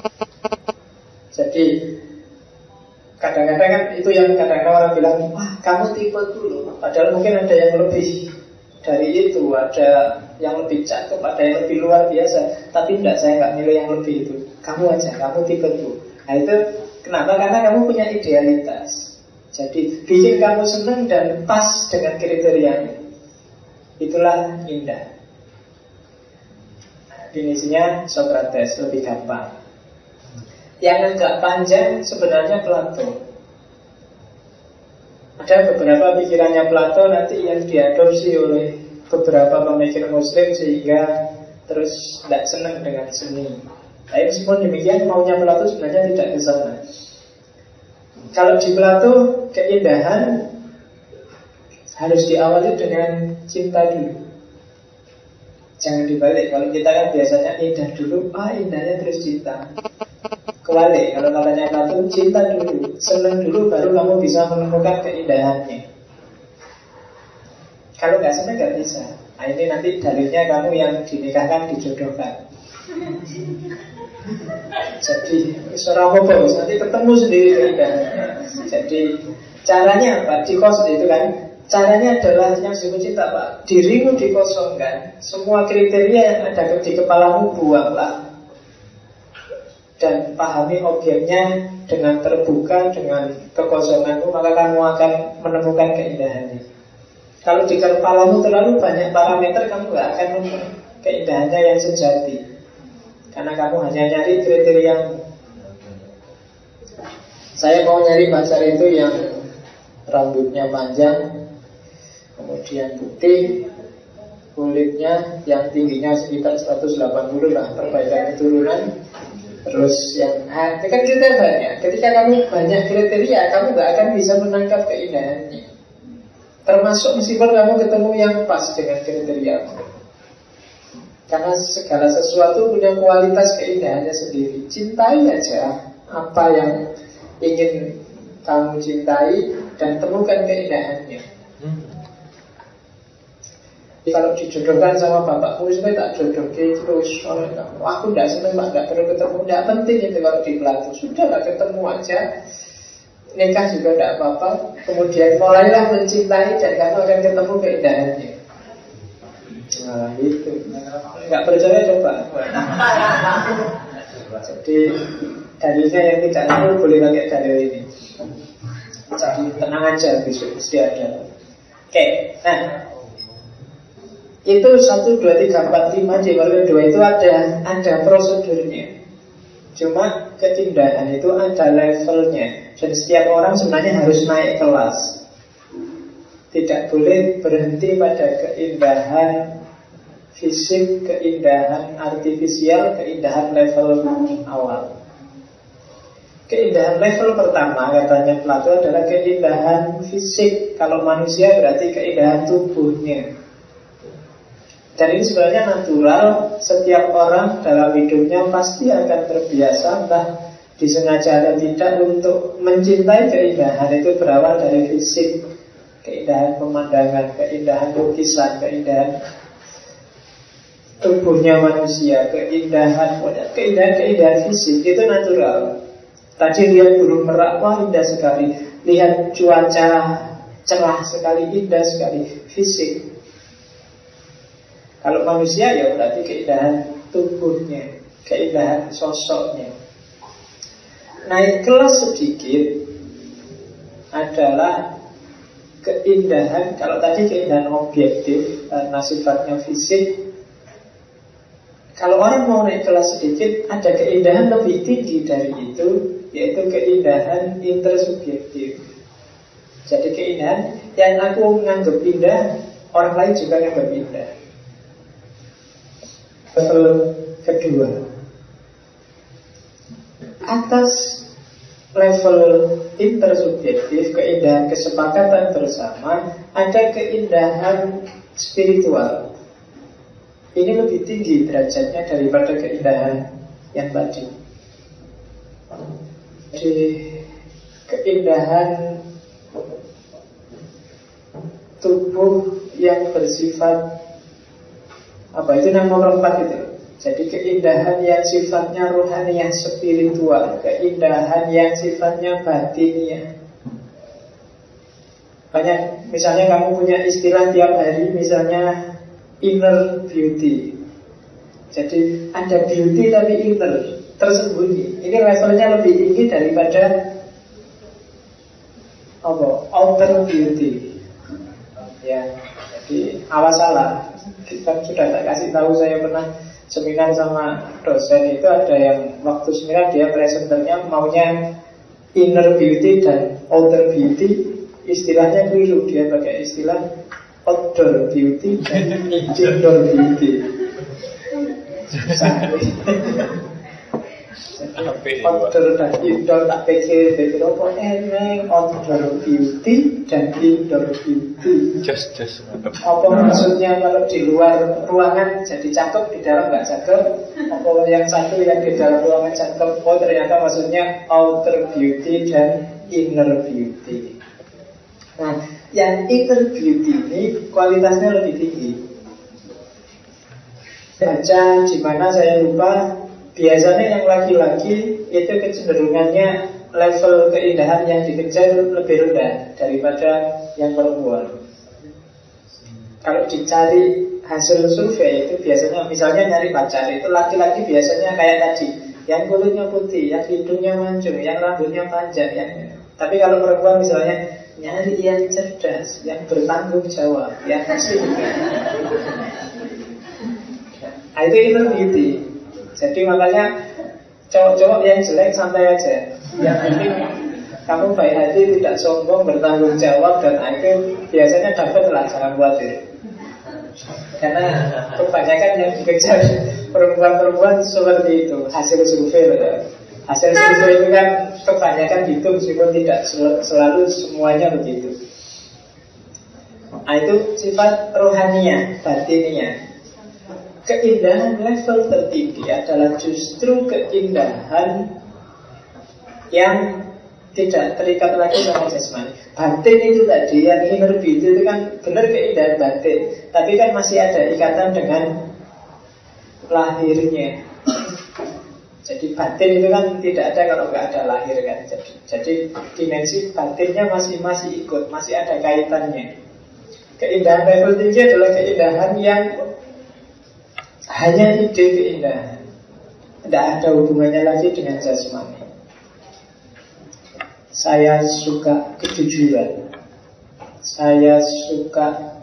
Jadi kadang-kadang kan itu yang kadang-kadang orang bilang, wah kamu tipe dulu. Padahal mungkin ada yang lebih dari itu, ada yang lebih cakep, ada yang lebih luar biasa. Tapi enggak, saya nggak milih yang lebih itu. Kamu aja, kamu tipe dulu. Nah itu kenapa? Karena kamu punya idealitas. Jadi bikin kamu senang dan pas dengan kriterianya. Itulah indah. Definisinya Socrates, lebih gampang. Yang agak panjang sebenarnya Plato. Ada beberapa pikirannya Plato nanti yang diadopsi oleh beberapa pemikir Muslim sehingga terus tidak senang dengan seni. Tapi meskipun demikian maunya Plato sebenarnya tidak ke sana. Kalau di Plato keindahan harus diawali dengan cinta dulu. Jangan dibalik. Kalau kita kan biasanya indah dulu, indahnya terus cinta. Kebalik, kalau katanya Plato, cinta dulu, senang dulu, baru kamu bisa menemukan keindahannya. Kalau nggak senang nggak bisa. Nah ini nanti dalilnya kamu yang dinikahkan, dijodohkan. Jadi seorang bos nanti ketemu sendiri keindahannya. Jadi caranya apa? Dikosong itu kan. Caranya adalah yang disebut cinta Pak. Dirimu dikosongkan, semua kriteria yang ada di kepalamu buanglah. Dan pahami objeknya dengan terbuka, dengan kekosonganmu, maka kamu akan menemukan keindahannya. Kalau di kepalamu terlalu banyak parameter, kamu gak akan menemukan keindahannya yang sejati. Karena kamu hanya nyari kriteria. Saya mau nyari pacar itu yang rambutnya panjang, kemudian putih, kulitnya yang tingginya sekitar 180 lah, perbaikan keturunan. Terus yang itu kan kriteria banyak. Ketika kamu banyak kriteria, kamu gak akan bisa menangkap keindahannya. Termasuk meskipun kamu ketemu yang pas dengan kriteria. Karena segala sesuatu punya kualitas keindahannya sendiri. Cintai aja apa yang ingin kamu cintai dan temukan keindahannya. Kalau dijodohkan sama bapakku, saya tak jodohkan terus. Aku tidak senang, tidak perlu ketemu. Tidak penting itu kalau di Plato. Sudahlah ketemu aja. Nikah juga tidak apa-apa. Kemudian mulailah mencintai dan kamu akan ketemu keindahannya. Nah itu. Nggak percaya coba. Jadi dalilnya yang tidak tahu boleh pakai dalil ini. Jadi tenang aja, besok mesti ada. Oke, nah itu 1, 2, 3, 4, 5 di warga 2 itu ada prosedurnya. Cuma keindahan itu ada levelnya, dan setiap orang sebenarnya harus naik kelas. Tidak boleh berhenti pada keindahan fisik, keindahan artifisial, keindahan level awal. Keindahan level pertama katanya Plato adalah keindahan fisik. Kalau manusia berarti keindahan tubuhnya. Dan ini sebenarnya natural. Setiap orang dalam hidupnya pasti akan terbiasa, entah disengaja atau tidak, untuk mencintai keindahan. Itu berawal dari fisik, keindahan pemandangan, keindahan lukisan, keindahan tubuhnya manusia, keindahan fisik. Itu natural. Tadi lihat burung merak, wah indah sekali. Lihat cuaca cerah sekali, indah sekali. Fisik. Kalau manusia ya berarti keindahan tubuhnya, keindahan sosoknya. Naik kelas sedikit adalah keindahan. Kalau tadi keindahan objektif karena sifatnya fisik, kalau orang mau naik kelas sedikit, ada keindahan lebih tinggi dari itu, yaitu keindahan intersubjektif. Jadi keindahan yang aku menganggap indah, orang lain juga menganggap indah. Level kedua, atas level intersubjektif, keindahan kesepakatan bersama, ada keindahan spiritual. Ini lebih tinggi derajatnya daripada keindahan yang tadi. Jadi keindahan tubuh yang bersifat itu nomor 4 itu. Jadi keindahan yang sifatnya rohaniah spiritual, keindahan yang sifatnya batiniah. Banyak, misalnya kamu punya istilah tiap hari, misalnya inner beauty. Jadi ada beauty tapi inner, tersembunyi. Ini levelnya lebih tinggi daripada outer beauty. Ya, jadi awas salah. Kita sudah tak kasih tahu, saya pernah seminar sama dosen itu, ada yang waktu seminar dia presenternya maunya inner beauty dan outer beauty. Istilahnya keliru, dia pakai istilah outdoor beauty dan indoor beauty. Outdoor dan indoor tak pikir apa eneng, outdoor beauty dan indoor beauty.
Just
Apa maksudnya kalau di luar ruangan jadi cakep, di dalam nggak cakep? Apa yang satu yang di dalam ruangan cakep? Oh ternyata maksudnya outer beauty dan inner beauty. Nah, yang inner beauty ini kualitasnya lebih tinggi. Baca di mana saya lupa. Biasanya yang laki-laki itu kecenderungannya level keindahan yang dikejar lebih rendah daripada yang perempuan. Kalau dicari hasil survei itu biasanya, misalnya nyari pacar, itu laki-laki biasanya kayak tadi, yang kulitnya putih, yang hidungnya mancung, yang rambutnya panjang, tapi kalau perempuan misalnya nyari yang cerdas, yang bertanggung jawab, yang asli. Nah, itu inner beauty. Jadi makanya cowok-cowok yang jelek santai aja. Yang penting kamu baik hati, tidak sombong, bertanggung jawab, dan itu biasanya dapat lah, jangan khawatir. Karena kebanyakan yang dikejar perempuan-perempuan seperti itu. Hasil survei Hasil survei itu kan kebanyakan gitu, meskipun tidak selalu semuanya begitu. Nah, itu sifat rohaniah, batiniah. Keindahan level tertinggi adalah justru keindahan yang tidak terikat lagi sama jasmani. Batin itu tadi, yang inner beauty itu kan benar keindahan batin, tapi kan masih ada ikatan dengan lahirnya. Jadi batin itu kan tidak ada kalau nggak ada lahir kan. Jadi dimensi batinnya masih ikut, masih ada kaitannya. Keindahan level tinggi adalah keindahan yang hanya ide keindahan, tidak ada hubungannya lagi dengan jasmani. Saya suka kejujuran, saya suka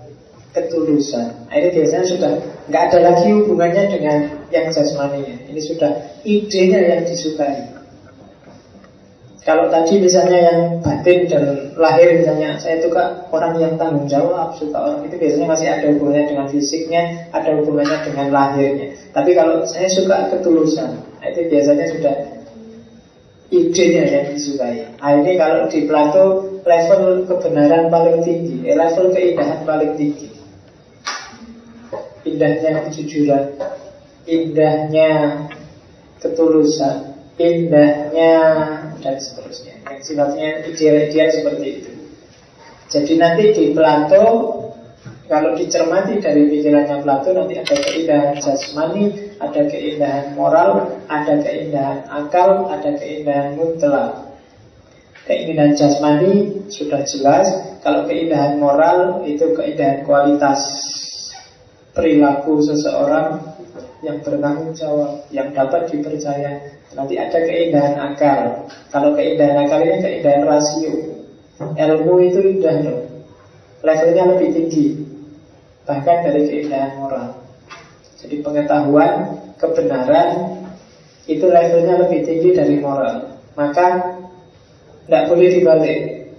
ketulusan. Ini biasanya sudah nggak ada lagi hubungannya dengan yang jasmaninya. Ini sudah idenya yang disukai. Kalau tadi misalnya yang batin dan lahir, misalnya saya suka orang yang tanggung jawab, suka orang itu biasanya masih ada hubungannya dengan fisiknya, ada hubungannya dengan lahirnya. Tapi kalau saya suka ketulusan, itu biasanya sudah idenya yang disukai. Nah, ini kalau di Plato level kebenaran paling tinggi, level keindahan paling tinggi. Indahnya kejujuran, indahnya ketulusan, indahnya dan seterusnya. Yang sifatnya ideal-ideal seperti itu. Jadi nanti di Plato, kalau dicermati dari pikirannya Plato, nanti ada keindahan jasmani, ada keindahan moral, ada keindahan akal, ada keindahan mutlak. Keindahan jasmani sudah jelas. Kalau keindahan moral itu keindahan kualitas perilaku seseorang yang bertanggung jawab, yang dapat dipercaya. Nanti ada keindahan akal. Kalau keindahan akal ini keindahan rasio. Ilmu itu indah loh, levelnya lebih tinggi bahkan dari keindahan moral. Jadi pengetahuan, kebenaran itu levelnya lebih tinggi dari moral. Maka tidak boleh dibalik.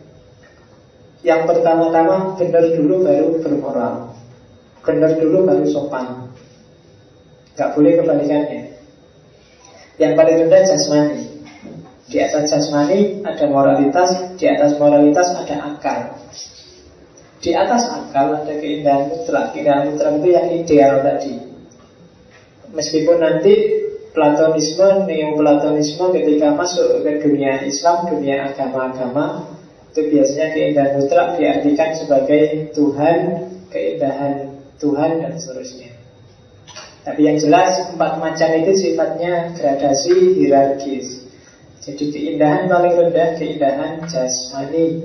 Yang pertama-tama benar dulu baru bermoral, benar dulu baru sopan. Gak boleh kebalikannya. Yang paling rendah jasmani. Di atas jasmani ada moralitas, di atas moralitas ada akal. Di atas akal ada keindahan mutlak. Keindahan mutlak itu yang ideal tadi. Meskipun nanti Platonisme, Neoplatonisme ketika masuk ke dunia Islam, dunia agama-agama, itu biasanya keindahan mutlak diartikan sebagai Tuhan, keindahan Tuhan dan seterusnya. Tapi yang jelas empat macam itu sifatnya gradasi hierarkis. Jadi keindahan paling rendah keindahan jasmani.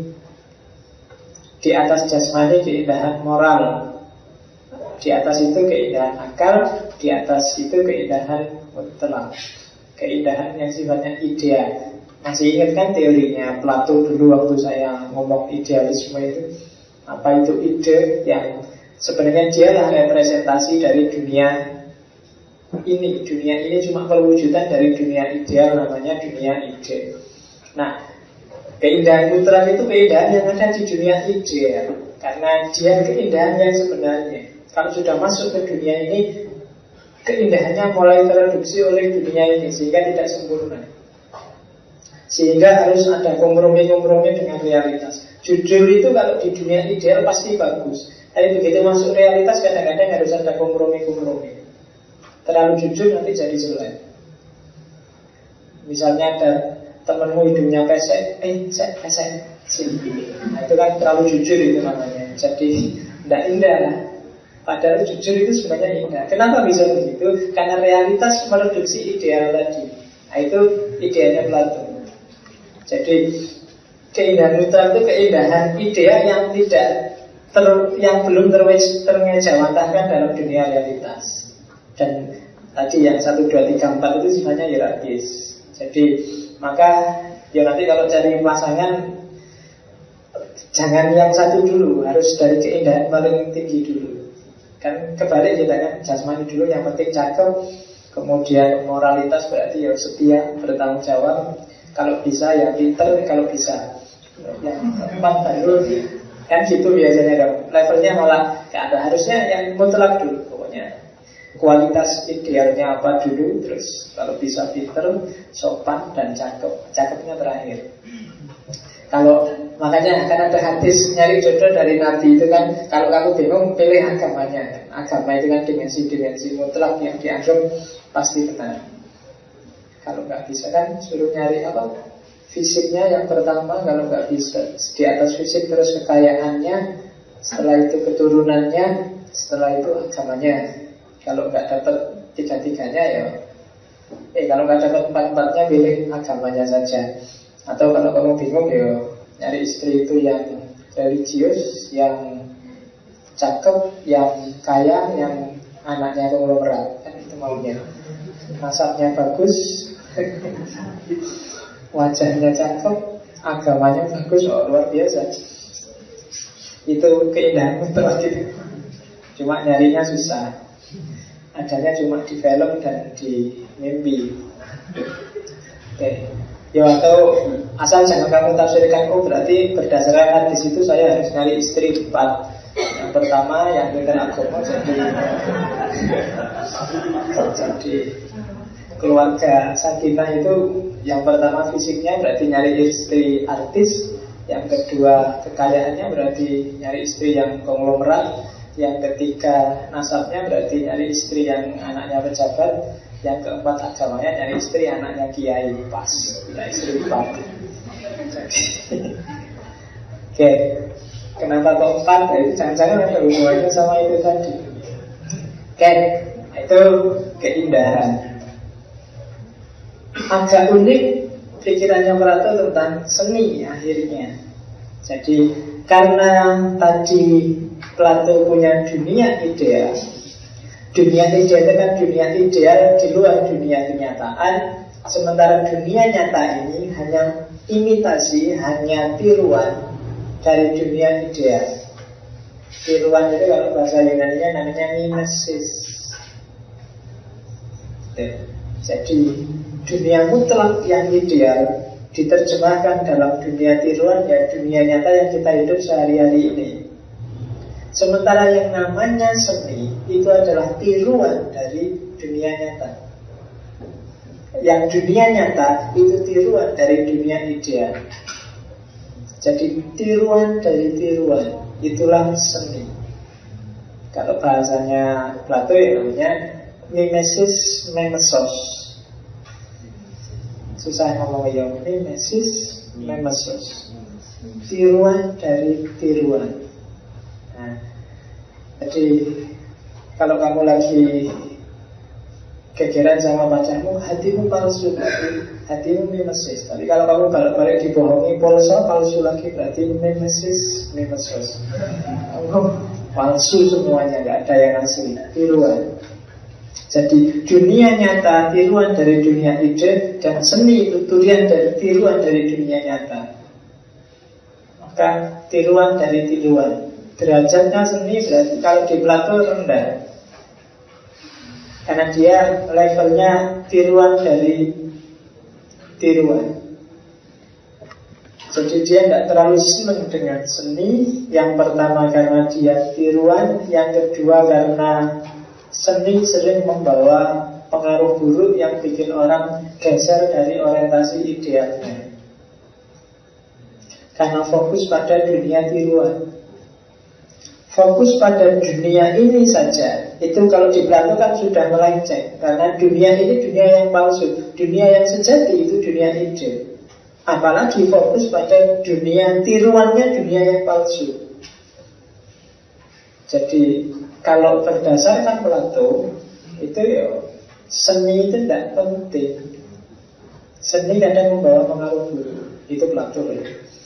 Di atas jasmani keindahan moral. Di atas itu keindahan akal. Di atas itu keindahan mutlak. Keindahan yang sifatnya ideal. Masih ingat kan teorinya Plato dulu waktu saya ngomong idealisme itu? Apa itu ide yang sebenarnya dialah representasi dari dunia ini. Dunia ini cuma perwujudan dari dunia ideal, namanya dunia ide. Nah, keindahan mutlak itu keindahan yang ada di dunia ideal, karena dia keindahan yang sebenarnya. Kalau sudah masuk ke dunia ini, keindahannya mulai tereduksi oleh dunia ini, sehingga tidak sempurna. Sehingga harus ada kompromi-kompromi dengan realitas. Jujur itu kalau di dunia ideal pasti bagus, tapi begitu masuk realitas kadang-kadang harus ada kompromi-kompromi. Terlalu jujur nanti jadi jelek. Misalnya ada temenmu hidungnya pesek, pesek sini. Nah, itu kan terlalu jujur itu namanya. Jadi tidak indah. Padahal jujur itu sebenarnya indah. Kenapa bisa begitu? Karena realitas mereduksi ideal tadi. Nah, itu idealnya Plato. Jadi keindahan mutlak itu keindahan ideal yang yang belum terngejawantahkan dalam dunia realitas. Dan tadi yang 1, 2, 3, 4 itu sifatnya hierarkis. Jadi maka ya nanti kalau cari pasangan jangan yang satu dulu, harus dari keindahan paling tinggi dulu. Kan kebalik kita kan, jasmani dulu yang penting cakep, kemudian moralitas berarti ya setia, bertanggung jawab, kalau bisa ya pinter, kalau bisa yang keempat baru kan gitu biasanya kan. Levelnya malah gak ada, harusnya yang mutlak dulu pokoknya. Kualitas idealnya apa dulu, terus kalau bisa pinter, sopan dan cakep. Cakepnya terakhir. Kalau makanya akan ada hadis nyari jodoh dari Nabi itu kan, kalau kamu bingung pilih agamanya. Agama itu kan dimensi-dimensi mutlak yang dianggap pasti benar. Kalau nggak bisa kan suruh nyari apa? Fisiknya yang pertama, kalau nggak bisa di atas fisik terus kekayaannya, setelah itu keturunannya, setelah itu agamanya. Kalau nggak dapat tiga-tiganya ya kalau nggak dapat empat-empatnya pilih agamanya saja. Atau kalau kamu bingung ya nyari istri itu yang religius, yang cakep, yang kaya, yang anaknya konglomerat. Kan itu maunya. Nasabnya bagus, wajahnya cakep, agamanya bagus, luar biasa. Itu keindahan mutlak gitu. Cuma nyarinya susah. Adanya cuma di film dan di mimpi. Oke. Ya atau asal jangan kamu tafsirkan, oh berarti berdasarkan hadis itu saya harus nyari istri 4. Yang pertama yang pintar agama, jadi keluarga sakinah itu yang pertama fisiknya berarti nyari istri artis, yang kedua kekayaannya berarti nyari istri yang konglomerat, yang ketiga nasabnya berarti nyari istri yang anaknya pejabat, yang keempat agamanya nyari istri anaknya kiai. Pas, punya istri 4. Oke, kenapa kok 4? Jadi jangan-jangan ada hubungannya sama itu tadi. Oke, itu keindahan. Agak unik pikirannya Plato tentang seni akhirnya. Jadi karena tadi Plato punya dunia ideal. Dunia ideal itu kan dunia ideal di luar dunia kenyataan. Sementara dunia nyata ini hanya imitasi, hanya tiruan dari dunia ideal. Tiruan itu kalau bahasa Yunani-nya namanya mimesis. Jadi dunia mutlak yang ideal diterjemahkan dalam dunia tiruan, ya dunia nyata yang kita hidup sehari-hari ini. Sementara yang namanya seni itu adalah tiruan dari dunia nyata. Yang dunia nyata itu tiruan dari dunia ideal. Jadi tiruan dari tiruan, itulah seni. Kalau bahasanya Plato ya namanya mimesis memesos. Susah ngomong ya, mimesis memesos. Tiruan dari tiruan. Nah, jadi kalau kamu lagi gegeran sama pacarmu, hatimu palsu, hatimu mimesis. Tapi kalau kamu balik-balik dibohongi, polso palsu lagi, berarti mimesis memesos. Kamu palsu semuanya, nggak ada yang asli, tiruan. Jadi dunia nyata tiruan dari dunia ide, dan seni itu tiruan dari dunia nyata. Maka tiruan dari tiruan. Derajatnya seni berarti kalau di Plato rendah, karena dia levelnya tiruan dari tiruan. Jadi dia tidak terlalu senang dengan seni. Yang pertama karena dia tiruan, yang kedua karena seni sering membawa pengaruh buruk yang bikin orang geser dari orientasi idealnya. Karena fokus pada dunia tiruan. Fokus pada dunia ini saja, itu kalau di Plato kan sudah melenceng. Karena dunia ini dunia yang palsu. Dunia yang sejati itu dunia ide. Apalagi fokus pada dunia tiruannya, dunia yang palsu. Jadi kalau berdasarkan Plato, itu ya seni itu tidak penting. Seni kadang membawa pengaruh buruk. Itu Plato ya.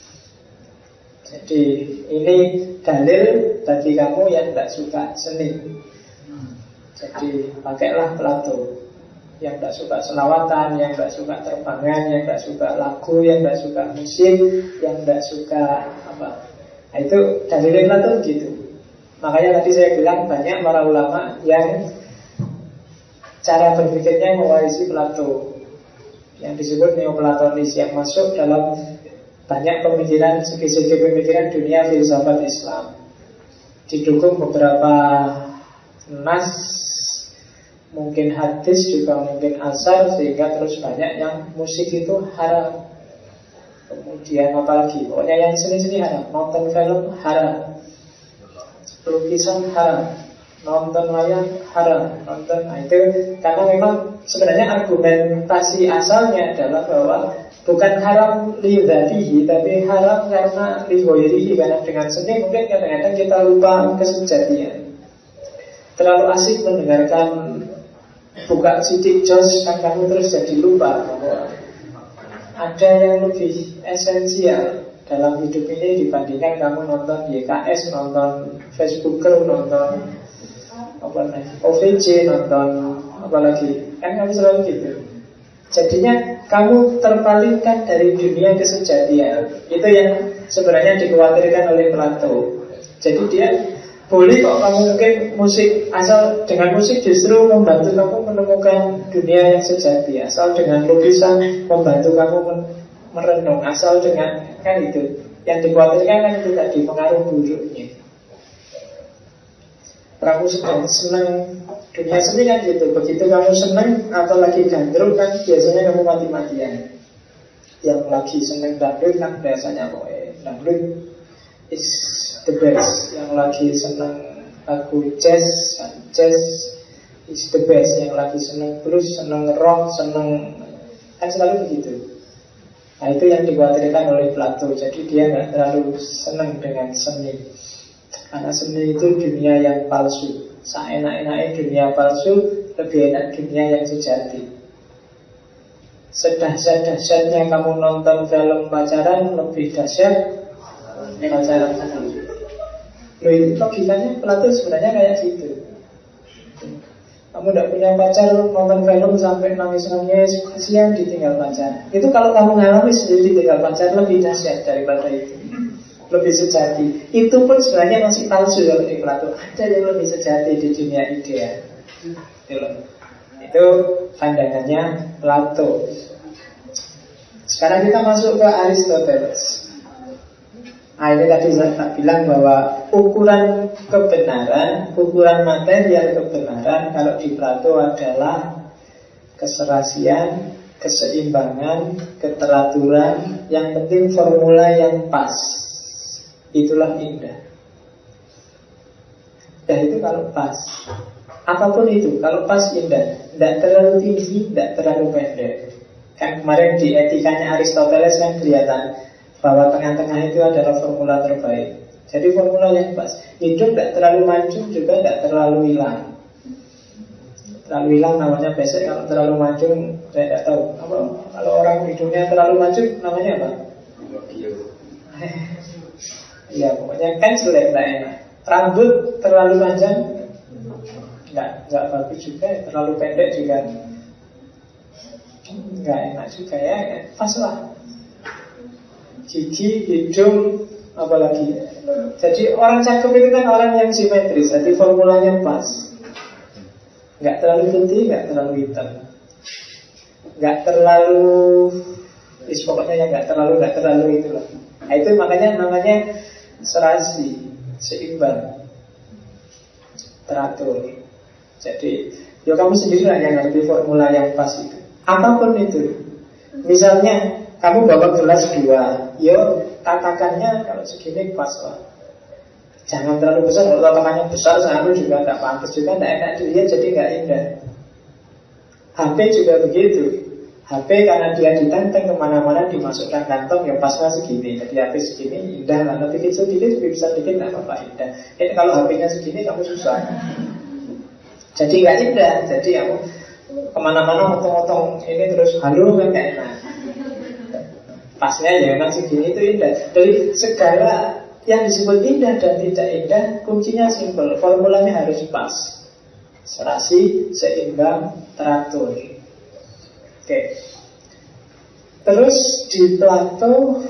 Jadi ini dalil bagi kamu yang tidak suka seni. Jadi pakailah Plato. Yang tidak suka selawatan, yang tidak suka terbangan, yang tidak suka lagu, yang tidak suka musik, yang tidak suka apa. Nah, itu dalilnya Plato gitu. Makanya tadi saya bilang banyak para ulama yang cara berpikirnya mewarisi Plato, yang disebut Neoplatonis, yang masuk dalam banyak pemikiran, segi-segi pemikiran dunia filsafat Islam. Didukung beberapa nas, mungkin hadis, juga mungkin asar, sehingga terus banyak yang musik itu haram. Kemudian apalagi, pokoknya yang seni-seni haram. Nonton film haram, lukisan haram, nonton wayang haram, nah itu karena memang sebenarnya argumentasi asalnya adalah bahwa bukan haram lidzatihi, tapi haram karena lighoirihi. Karena dengan seni mungkin kadang-kadang kita lupa kesejatian. Terlalu asik mendengarkan buka sidik jos, kan kamu terus jadi lupa bahwa ada yang lebih esensial dalam hidup ini dibandingkan kamu nonton YKS, nonton Facebooker, nonton apa namanya, OVJ, nonton apa lagi, kan kamu selalu gitu. Jadinya kamu terpalingkan dari dunia kesejatian. Itu yang sebenarnya dikhawatirkan oleh Plato. Jadi dia Boleh kok kamu mungkin musik, asal dengan musik justru membantu kamu menemukan dunia yang sejati. Asal dengan lukisan membantu kamu merenung. Asal dengan, kan itu yang dikhawatirkan kan itu tadi, pengaruh buruknya. Kamu sedang senang dunia seni kan gitu. Begitu kamu senang atau lagi gandrung kan biasanya kamu mati-matian. Yang lagi senang dangdut kan biasanya dangdut is the best. Yang lagi senang lagu jazz is the best. Yang lagi senang blues, senang rock, senang, kan selalu begitu. Nah itu yang dikhawatirkan oleh Plato. Jadi dia nggak terlalu senang dengan seni, karena seni itu dunia yang palsu. Seenak-enaknya dunia palsu, lebih enak dunia yang sejati. Sedahsyat-dahsyatnya kamu nonton film pacaran, lebih dahsyat pacaran sendiri. Loh, itu logikanya Plato sebenarnya kayak gitu. Kamu tidak punya pacar, nonton film sampai nangis-nangis, kasihan ditinggal pacar. Itu kalau kamu ngalami sendiri ditinggal pacar, lebih dahsyat daripada itu, lebih sejati. Itu pun sebenarnya masih palsu kalau di Plato. Ada yang lebih sejati di dunia ideal. Itu pandangannya Plato. Sekarang kita masuk ke Aristoteles. Nah, ini tadi saya tak bilang bahwa ukuran kebenaran, ukuran material kebenaran kalau di Plato adalah keserasian, keseimbangan, keteraturan. Yang penting formula yang pas. Itulah indah. Dan itu kalau pas. Apapun itu, kalau pas indah. Tidak terlalu tinggi, tidak terlalu pendek. Kan kemarin di etikanya Aristoteles kan kelihatan bahwa tengah-tengah itu adalah formula terbaik. Jadi formula yang pas. Hidup tidak terlalu mancung, juga tidak terlalu hilang. Terlalu hilang namanya besek. Kalau terlalu mancung, saya tidak tahu apa. Kalau orang hidupnya terlalu mancung, namanya apa? Ya pokoknya kan jelek, tidak enak. Rambut terlalu panjang, nggak bagus juga. Terlalu pendek juga nggak enak juga ya. Pas lah. Gigi, hidung, apalagi. Jadi orang cakep itu kan orang yang simetris. Jadi formulanya pas. Nggak terlalu putih, nggak terlalu hitam, nggak terlalu, pokoknya yang nggak terlalu itulah. Nah itu makanya namanya serasi, seimbang, teratur. Jadi ya kamu sendiri lah yang ngerti formula yang pas itu. Apapun itu. Misalnya kamu bawa gelas 2, yo tatakannya kalau segini pas lah. Jangan terlalu besar. Kalau tatakannya besar seharusnya juga tidak pantas, juga tidak enak dilihat, jadi nggak indah. HP juga begitu. HP karena dia ditenteng kemana-mana, dimasukkan kantong, ya pasnya segini. Jadi HP segini indah lah. Lebih kecil dikit, lebih besar dikit, nggak apa-apa indah. Ini kalau HP-nya segini kamu susah. Jadi nggak indah. Jadi kamu kemana-mana motong-motong ini terus halo kan nggak enak. Pasnya ya memang segini itu indah. Dari segala yang disebut indah dan tidak indah, kuncinya simpel, formulanya harus pas. Serasi, seimbang, teratur. Oke. Terus di Plato,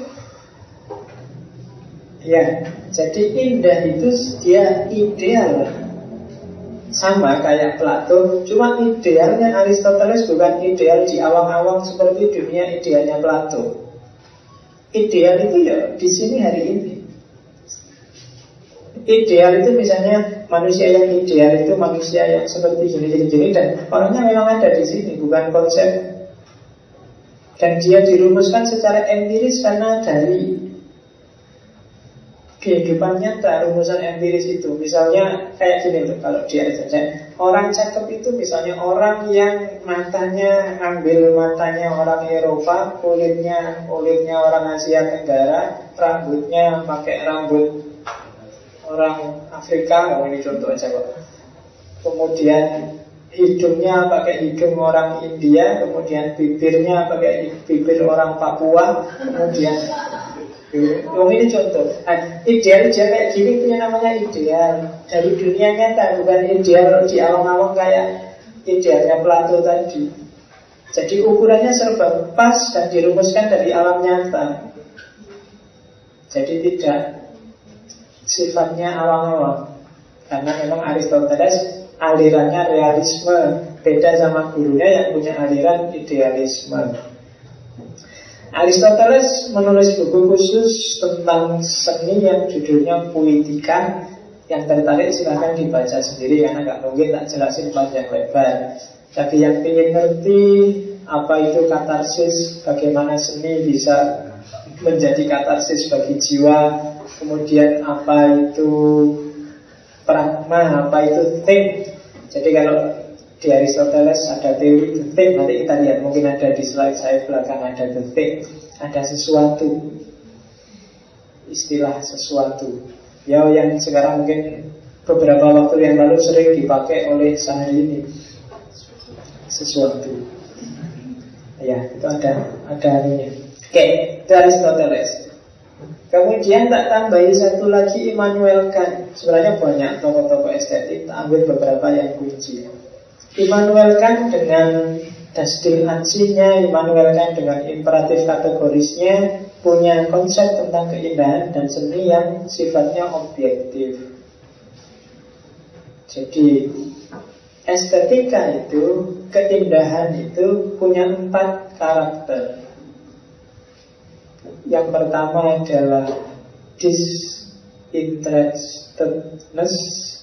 ya, jadi indah itu dia ideal. Sama kayak Plato, cuma idealnya Aristoteles bukan ideal di awang-awang seperti dunia idealnya Plato. Ideal itu ya di sini hari ini. Ideal itu misalnya manusia yang ideal itu manusia yang seperti gini dan orangnya memang ada di sini, bukan konsep. Dan dia dirumuskan secara empiris karena dari kehidupan nyata rumusan empiris itu. Misalnya kayak gini loh, kalau dia orang cakep itu misalnya orang yang matanya ambil matanya orang Eropa, kulitnya orang Asia Tenggara, rambutnya pakai rambut orang Afrika, kalau ini contoh aja Pak. Kemudian hidungnya pakai hidung orang India, kemudian bibirnya pakai bibir orang Papua, kemudian ini contoh. Ideal dia kayak gini punya namanya ideal dari dunia nyata, bukan ideal di awang-awang kayak idealnya Plato tadi. Jadi ukurannya serba pas dan dirumuskan dari alam nyata. Jadi tidak sifatnya awang-awang. Karena memang Aristoteles alirannya realisme, beda sama gurunya yang punya aliran idealisme. Aristoteles menulis buku khusus tentang seni yang judulnya Poetika. Yang tertarik silahkan dibaca sendiri, karena nggak mungkin tak jelasin panjang lebar. Tapi yang ingin ngerti apa itu katarsis, bagaimana seni bisa menjadi katarsis bagi jiwa, kemudian apa itu pragma, apa itu theme. Jadi kalau di Aristoteles ada teori the theme, nanti kita lihat, mungkin ada di slide saya belakang, ada the theme, ada sesuatu, istilah sesuatu. Ya, yang sekarang mungkin beberapa waktu yang lalu sering dipakai oleh Syahrini, sesuatu. Ya, itu ada anunya. Oke, itu Aristoteles. Kemudian tak tambahi satu lagi, Immanuel Kant. Sebenarnya banyak tokoh-tokoh estetik, tak ambil beberapa yang kunci. Immanuel Kant dengan destilasinya, Immanuel Kant dengan imperatif kategorisnya punya konsep tentang keindahan dan seni yang sifatnya objektif. Jadi estetika itu, keindahan itu punya 4 karakter. Yang pertama adalah disinterestedness.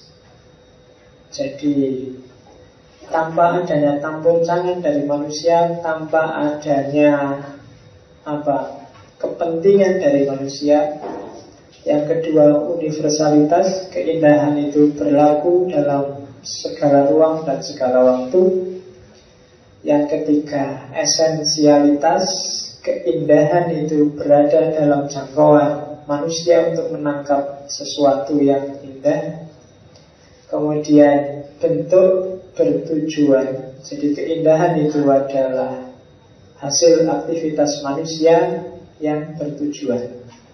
Jadi tanpa adanya campur tangan dari manusia, tanpa adanya kepentingan dari manusia. Yang kedua, universalitas. Keindahan itu berlaku dalam segala ruang dan segala waktu. Yang ketiga, esensialitas. Keindahan itu berada dalam jangkauan manusia untuk menangkap sesuatu yang indah. Kemudian bentuk bertujuan. Jadi keindahan itu adalah hasil aktivitas manusia yang bertujuan.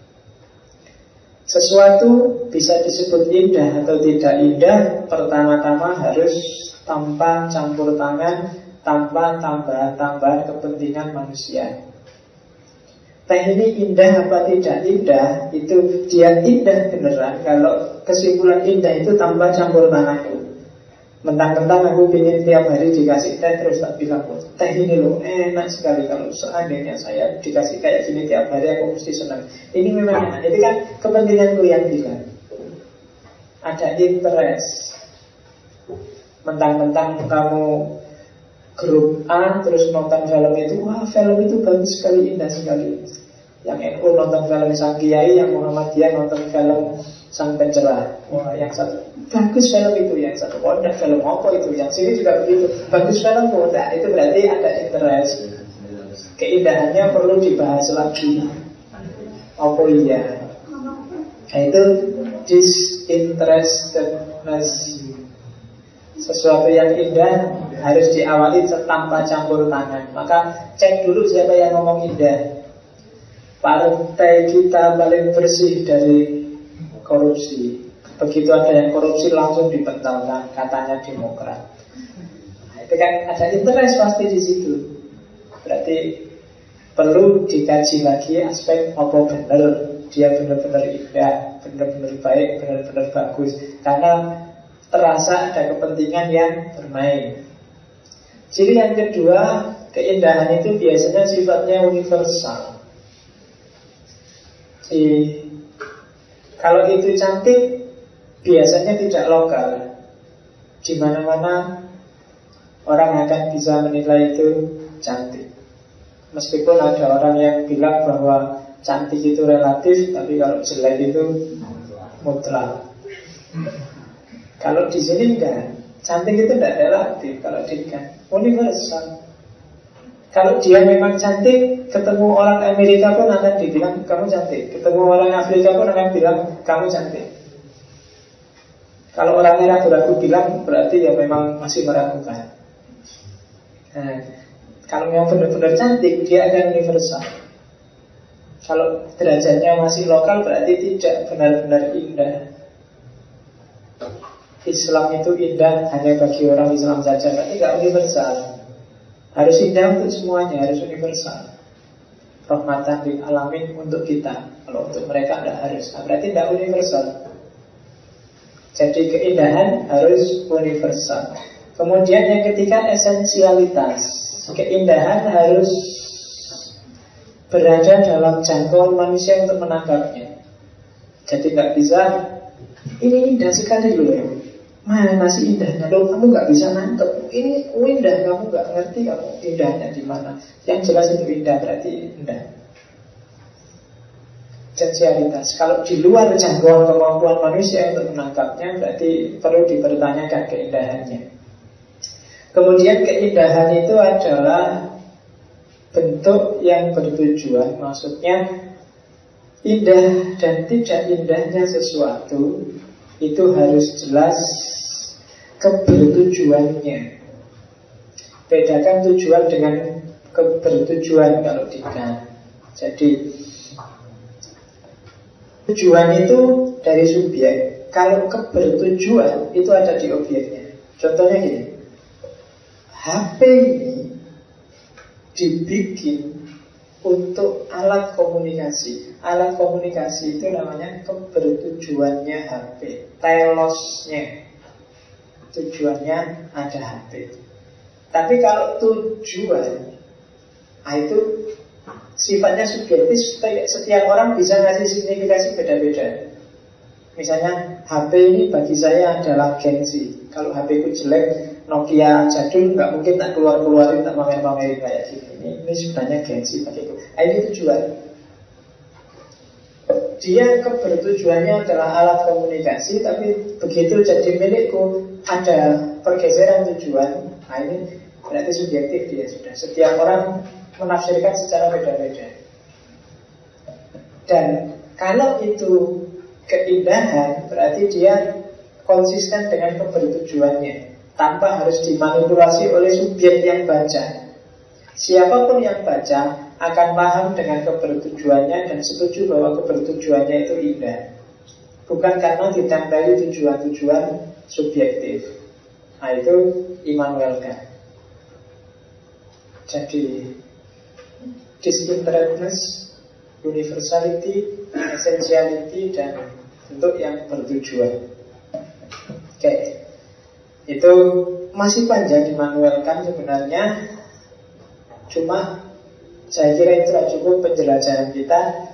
Sesuatu bisa disebut indah atau tidak indah, pertama-tama harus tanpa campur tangan, tanpa tambahan-tambahan kepentingan manusia. Ini indah apa tidak indah, itu dia indah beneran kalau kesimpulan indah itu tanpa campur tangan. Mentang-mentang aku ingin tiap hari dikasih teh, terus tak bilang, teh ini loh enak sekali. Kalau seandainya saya dikasih kayak gini tiap hari, aku mesti senang. Ini memang enak. Itu kan kepentinganku yang bilang. Ada interest. Mentang-mentang kamu grup A terus nonton film itu, wah film itu bagus sekali, indah sekali. Yang NU nonton film Sang Kiai, yang Muhammadiyah nonton film Sang Pencerah. Wah, yang satu bagus film itu, yang satu enggak, film apa itu, yang sini juga begitu, bagus film enggak. Itu berarti ada interest. Keindahannya perlu dibahas lagi. Apa iya? Nah, itu disinterestedness. Sesuatu yang indah harus diawali tanpa campur tangan. Maka cek dulu siapa yang ngomong indah. Partai kita paling bersih dari korupsi. Begitu ada yang korupsi langsung dibentalkan, katanya Demokrat. Nah, itu kan ada interest pasti di situ. Berarti perlu dikaji lagi aspek apa benar dia benar-benar indah, benar-benar baik, benar-benar bagus. Karena terasa ada kepentingan yang bermain. Ciri yang kedua, keindahan itu biasanya sifatnya universal. Kalau itu cantik, biasanya tidak lokal. Di mana-mana orang akan bisa menilai itu cantik. Meskipun ada orang yang bilang bahwa cantik itu relatif, tapi kalau jelek itu mutlak. Kalau di sini enggak, cantik itu tidak relatif. Kalau di kan universal. Kalau dia memang cantik, ketemu orang Amerika pun akan dibilang kamu cantik. Ketemu orang Afrika pun akan bilang kamu cantik. Kalau orangnya ragu-ragu bilang, berarti ya memang masih meragukan. Nah, kalau memang benar-benar cantik, dia akan universal. Kalau derajatnya masih lokal, berarti tidak benar-benar indah. Islam itu indah hanya bagi orang Islam saja, berarti tidak universal. Harus indah untuk semuanya, harus universal. Rahmatan lil alamin untuk kita. Kalau untuk mereka tidak harus, berarti tidak universal. Jadi keindahan harus universal. Kemudian yang ketiga, esensialitas. Keindahan harus berada dalam jangkauan manusia untuk menangkapnya. Jadi nggak bisa, ini indah sekali loh, mana sih indahnya loh, kamu nggak bisa nangkep. Ini indah, kamu nggak ngerti kamu indahnya di mana. Yang jelas itu indah berarti indah. Esensialitas. Kalau di luar jangkauan kemampuan manusia untuk menangkapnya, berarti perlu dipertanyakan keindahannya. Kemudian keindahan itu adalah bentuk yang bertujuan. Maksudnya indah dan tidak indahnya sesuatu itu harus jelas kebertujuannya. Bedakan tujuan dengan kebertujuan kalau di Kant. Jadi tujuan itu dari subjek. Kalau kebertujuan itu ada di objeknya. Contohnya gini, HP ini dibikin untuk alat komunikasi. Alat komunikasi itu namanya kebertujuannya HP. Telosnya, tujuannya ada HP. Tapi kalau tujuan, itu sifatnya subjektif. Setiap orang bisa ngasih signifikasi beda-beda. Misalnya HP ini bagi saya adalah gengsi. Kalau HP ku jelek, Nokia jadul, nggak mungkin tak keluarin, tak pamer-pamerin kayak gini. Ini sebenarnya gengsi bagiku. Ini tujuan. Dia kebertujuannya adalah alat komunikasi, tapi begitu jadi milikku ada pergeseran tujuan. Ini berarti subjektif dia sudah. Setiap orang menafsirkan secara beda-beda. Dan kalau itu keindahan, berarti dia konsisten dengan kebertujuannya, tanpa harus dimanipulasi oleh subjek yang baca. Siapapun yang baca akan paham dengan kebertujuannya dan setuju bahwa kebertujuannya itu indah. Bukan karena ditempeli tujuan-tujuan subjektif. Itu Immanuel Kant. Jadi disinterestedness, universality, essentiality, dan bentuk yang bertujuan. Oke. Itu masih panjang Immanuel Kant sebenarnya. Cuma saya kira itu cukup penjelajahan kita.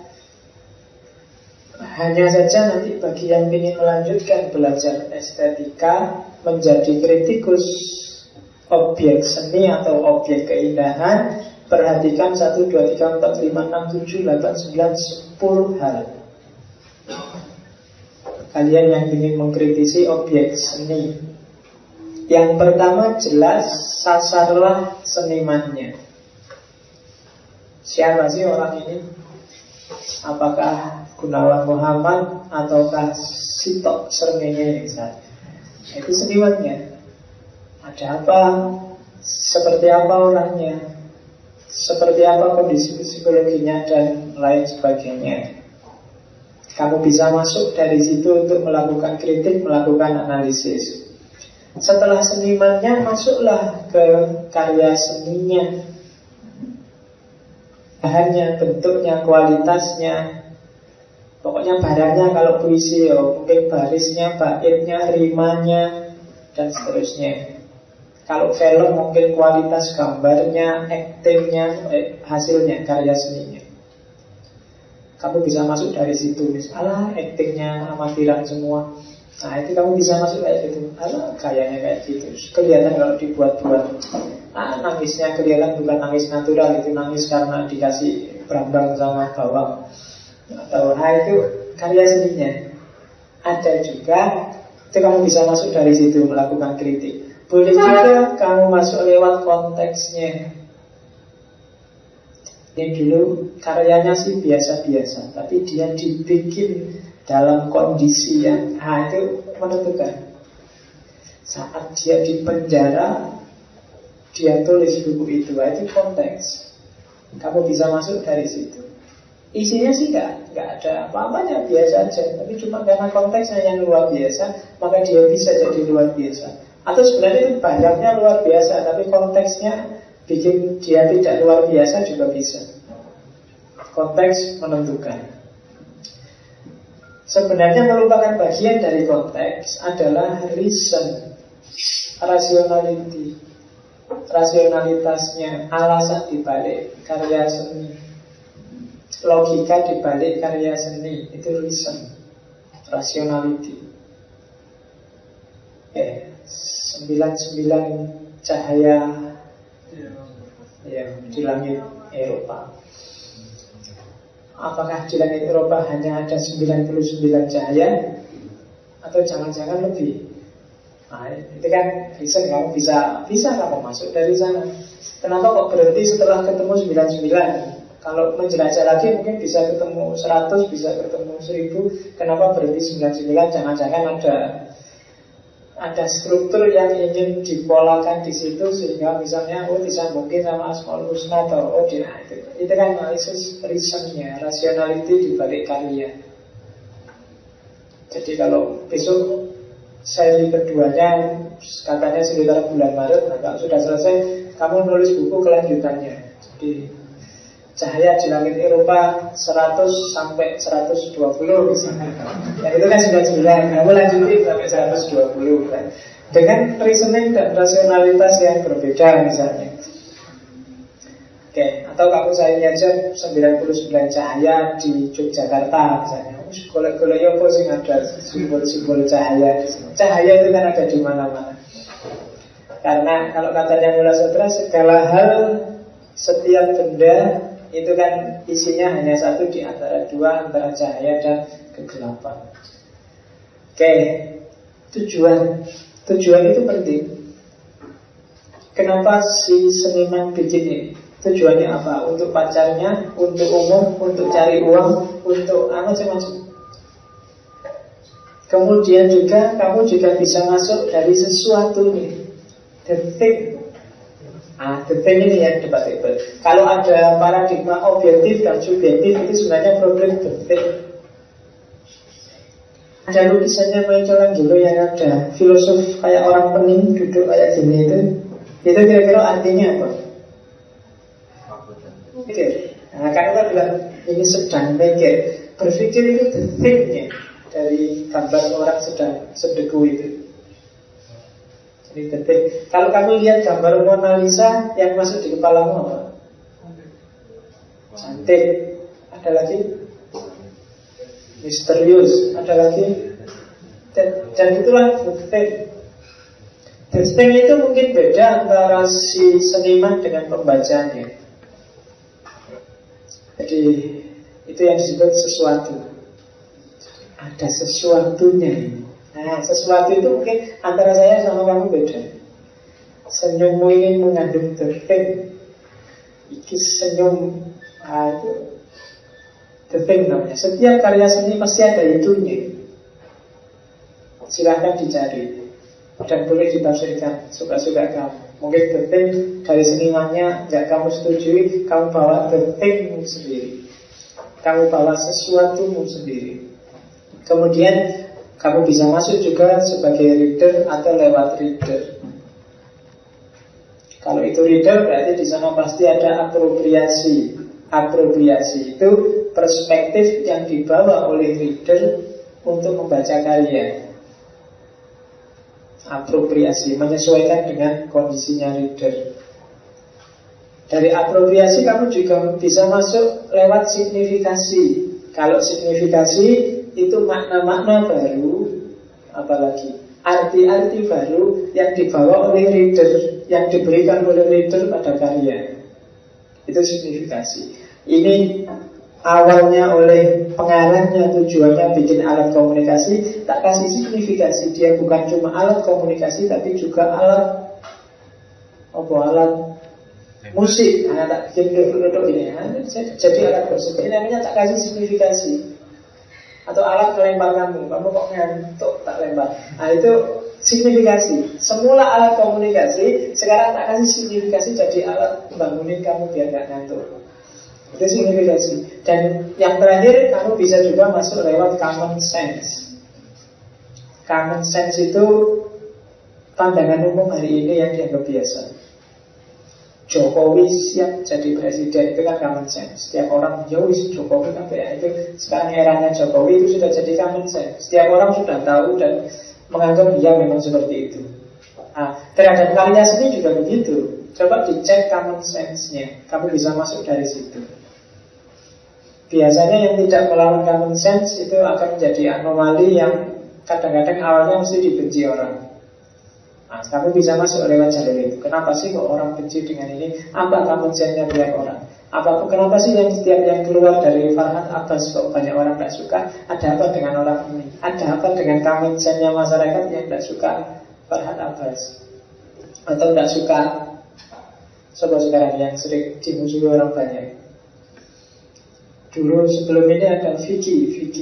Hanya saja nanti bagi yang ingin melanjutkan belajar estetika, menjadi kritikus objek seni atau objek keindahan, perhatikan 1, 2, 3, 4, 5, 6, 7, 8, 9, 10 hal. Kalian yang ingin mengkritisi objek seni, yang pertama jelas sasarlah senimannya. Siapa sih orang ini? Apakah Gunawan Muhammad ataukah Sitok Srengenge misalnya? Itu senimannya. Ada apa? Seperti apa orangnya? Seperti apa kondisi psikologinya dan lain sebagainya. Kamu bisa masuk dari situ untuk melakukan kritik, melakukan analisis. Setelah senimannya, masuklah ke karya seninya. Bahannya, bentuknya, kualitasnya. Pokoknya barangnya. Kalau puisi mungkin barisnya, baitnya, rimanya, dan seterusnya. Kalau film mungkin kualitas gambarnya, aktingnya, hasilnya, karya seninya. Kamu bisa masuk dari situ. Alah, aktingnya amatiran semua. Nah, itu kamu bisa masuk kayak gitu. Alah, kayaknya kayak gitu. Kelihatan kalau dibuat-buat. Nangisnya kelihatan bukan nangis natural, itu nangis karena dikasih berambang sama bawang. Atau itu karya seninya. Ada juga, itu kamu bisa masuk dari situ melakukan kritik. Boleh juga kamu masuk lewat konteksnya. Ini dulu karyanya sih biasa-biasa, tapi dia dibikin dalam kondisi yang itu menentukan. Saat dia di penjara, dia tulis buku itu konteks. Kamu bisa masuk dari situ. Isinya sih nggak ada apa-apanya, biasa aja. Tapi cuma karena konteksnya yang luar biasa, maka dia bisa jadi luar biasa. Atau sebenarnya itu banyaknya luar biasa, tapi konteksnya bikin dia tidak luar biasa juga bisa. Konteks menentukan. sebenarnya merupakan bagian dari konteks adalah reason, rationality, rasionalitasnya, alasan dibalik karya seni, logika dibalik karya seni, itu reason, rationality. 99 cahaya ya, di langit Eropa. Apakah di langit Eropa hanya ada 99 cahaya atau jangan-jangan lebih? Nah, itu kan reason, kamu bisa kamu masuk dari sana. Kenapa kok berhenti setelah ketemu 99? Kalau menjelajah lagi mungkin bisa ketemu 100, bisa ketemu 1000. Kenapa berhenti 99? Jangan-jangan ada struktur yang ingin dipolakan di situ sehingga misalnya disambungin sama Asmaul Husna atau itu kan analisis reasonnya, rationality di balik karya. Jadi kalau besok seri keduanya katanya sekitar bulan Maret, nah kalau sudah selesai kamu nulis buku kelanjutannya. Jadi cahaya di langit Eropa 100 sampai 120 misalnya. Ya itu kan 99, kamu lanjutin sampai 120 kan. Dengan reasoning dan rasionalitas yang berbeda misalnya. Oke, atau kamu saya aja 99 cahaya di Yogyakarta misalnya. Golek-golek apa sih ada simbol-simbol cahaya. Cahaya itu kan ada di mana-mana. Karena kalau katanya Mula Sutra, segala hal, setiap benda itu kan isinya hanya satu di antara dua, antara cahaya dan kegelapan. Oke, tujuan itu penting. Kenapa si seniman bikin ini? Tujuannya apa? Untuk pacarnya, untuk umum, untuk cari uang, untuk macam-macam. Kemudian juga kamu juga bisa masuk dari sesuatu nih, the thing. The thing ini yang debatable. Kalau ada paradigma objektif dan subjektif, itu sebenarnya problem the thing. Ada lukisannya Michelangelo yang ada filosof kayak orang pening duduk kayak gini itu kira-kira artinya apa? Mikir. Nah, karena bilang ini sedang mikir, berpikir itu the thing-nya dari gambar orang sedang sedeku itu. Jadi the thing. Kalau kamu lihat gambar Mona Lisa, yang masuk di kepalamu apa? Cantik. Ada lagi? Misterius. Ada lagi? Dan itulah the thing. The thing itu mungkin beda antara si seniman dengan pembacanya. Jadi itu yang disebut sesuatu. Ada sesuatunya. Nah, sesuatu itu mungkin antara saya sama kamu beda. Senyummu ini mengandung the thing. Iki senyum, itu the thing namanya. Setiap karya seni pasti ada itunya. Silahkan dicari dan boleh ditafsirkan suka-suka kamu. Mungkin the thing dari senimannya nggak kamu setujui, kamu bawa the thingmu sendiri, kamu bawa sesuatumu sendiri. Kemudian kamu bisa masuk juga sebagai reader atau lewat reader. Kalau itu reader berarti di sana pasti ada apropriasi. Apropriasi itu perspektif yang dibawa oleh reader untuk membaca karya. Apropriasi menyesuaikan dengan kondisinya reader. Dari apropriasi kamu juga bisa masuk lewat signifikasi. Kalau signifikasi itu makna-makna baru, apalagi arti-arti baru yang dibawa oleh reader, yang diberikan oleh reader pada karya. Itu signifikasi. Ini awalnya oleh pengarangnya, tujuannya bikin alat komunikasi, tak kasih signifikasi. Dia bukan cuma alat komunikasi, tapi juga alat alat musik. Nah, tak bikin duduk ini, jadi alat musik. Ini namanya tak kasih signifikasi. Atau alat melempar kamu kok ngantuk tak lempar. Nah itu signifikasi. Semula alat komunikasi, sekarang tak kasih signifikasi jadi alat bangunin kamu biar gak ngantuk. Itu signifikasi. Dan yang terakhir kamu bisa juga masuk lewat common sense. Common sense itu pandangan umum hari ini yang dianggap biasa. Jokowi siap jadi presiden, itu kan common sense. Setiap orang, ya wis Jokowi kan itu sekarang eranya Jokowi itu sudah jadi common sense. Setiap orang sudah tahu dan menganggap dia memang seperti itu. Nah, terhadap karya seni juga begitu. Coba dicek common sense-nya, kamu bisa masuk dari situ. Biasanya yang tidak melawan common sense itu akan menjadi anomali yang kadang-kadang awalnya mesti dibenci orang. Nah, kamu bisa masuk lewat jalur itu. Kenapa sih kok orang benci dengan ini? Apa common sense-nya banyak orang? Kenapa sih yang setiap yang keluar dari Farhad Abbas kok banyak orang tidak suka? Ada apa dengan orang ini? Ada apa dengan common sense-nya masyarakat yang tidak suka Farhad Abbas? Atau tidak suka coba sekarang yang sering dimusuhi orang banyak? Dulu sebelum ini ada Vicky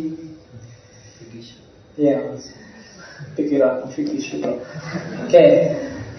ya, pikiran Vicky sudah. Oke,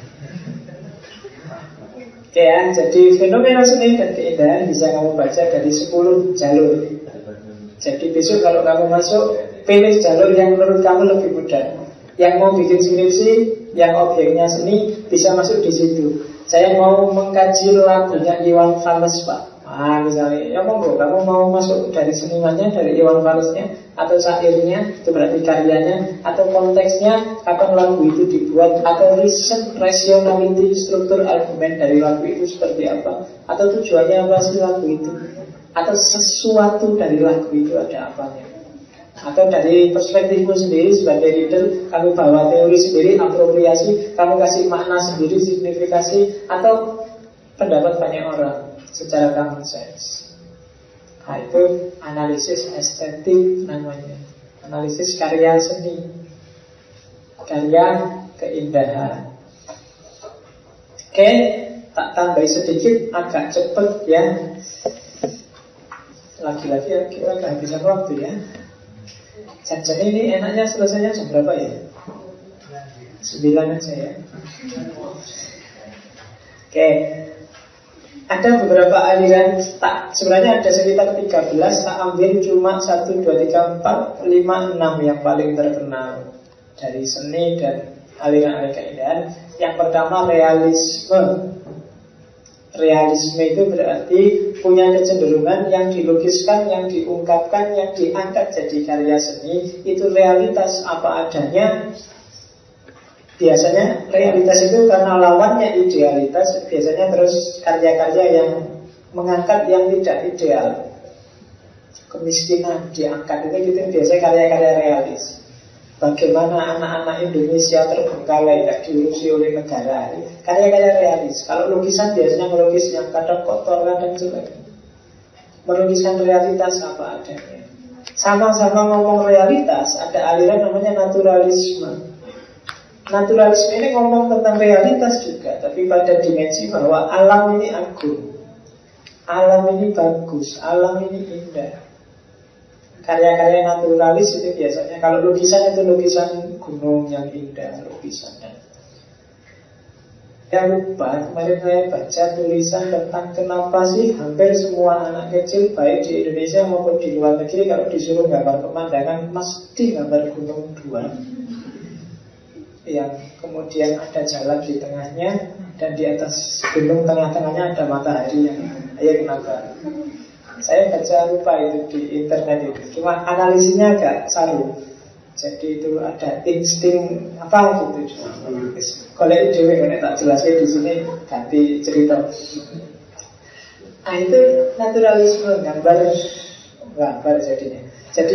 ya, jadi fenomena seni dan keindahan bisa kamu baca dari 10 jalur. Jadi besok kalau kamu masuk, pilih jalur yang menurut kamu lebih mudah. Yang mau bikin skripsi, yang objeknya seni, bisa masuk di situ. Saya mau mengkaji lagunya Iwan Fals, Pak. Ah, misalnya, ya monggo, kamu mau masuk dari senimannya, dari Iwan Falsnya, atau syairnya, itu berarti karyanya, atau konteksnya, kapan lagu itu dibuat, atau riset rationality, struktur argumen dari lagu itu seperti apa, atau tujuannya apa sih lagu itu, atau sesuatu dari lagu itu ada apanya. Atau dari perspektifmu sendiri sebagai reader, kamu bawa teori sendiri, apropriasi, kamu kasih makna sendiri, signifikasi, atau pendapat banyak orang secara common sense. Nah, itu analisis estetik namanya. Analisis karya seni, karya keindahan. Oke, tak tambah sedikit, agak cepet ya. Lagi-lagi ya, kita kehabisan waktu ya. Jam-jam ini enaknya selesainya jam berapa ya? 9 aja ya. Oke. Ada beberapa aliran, sebenarnya ada sekitar 13, tak ambil cuma 1, 2, 3, 4, 5, 6 yang paling terkenal dari seni dan aliran keindahan. Yang pertama realisme. Realisme itu berarti punya kecenderungan yang dilukiskan, yang diungkapkan, yang diangkat jadi karya seni, itu realitas apa adanya. Biasanya realitas itu karena lawannya idealitas. Biasanya terus karya-karya yang mengangkat yang tidak ideal. Kemiskinan diangkat itu gitu, biasanya karya-karya realis. Bagaimana anak-anak Indonesia terbengkalai, tidak diurusi oleh negara. Karya-karya realis. Kalau lukisan biasanya melukis yang kadang kotor, kadang jelek. Melukiskan realitas apa adanya. Sama-sama ngomong realitas, ada aliran namanya naturalisme. Naturalisme ini ngomong tentang realitas juga, tapi pada dimensi bahwa alam ini agung, alam ini bagus, alam ini indah. Karya-karya naturalis itu biasanya, kalau lukisan itu lukisan gunung yang indah, lukisannya. Yang lupa, kemarin saya baca tulisan tentang kenapa sih hampir semua anak kecil, baik di Indonesia maupun di luar negeri, kalau disuruh gambar pemandangan, mesti gambar gunung dua. Yang kemudian ada jalan di tengahnya, dan di atas gunung tengah-tengahnya ada matahari yang kenapa? Saya baca lupa itu di internet itu. Cuma analisisnya agak saru. Jadi itu ada insting apa gitu. Kalau itu dewe tak jelaskan di sini, ganti cerita. Nah itu naturalisme, gambar jadinya. Jadi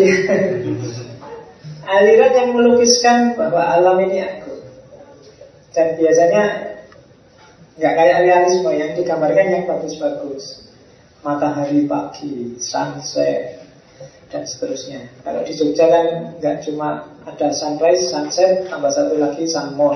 aliran yang melukiskan bahwa alam ini agung. Dan biasanya nggak kayak realisme yang digambarkan yang bagus-bagus. Matahari pagi, sunset, dan seterusnya. Kalau di Jogja kan nggak cuma ada sunrise, sunset, tambah satu lagi sunmore.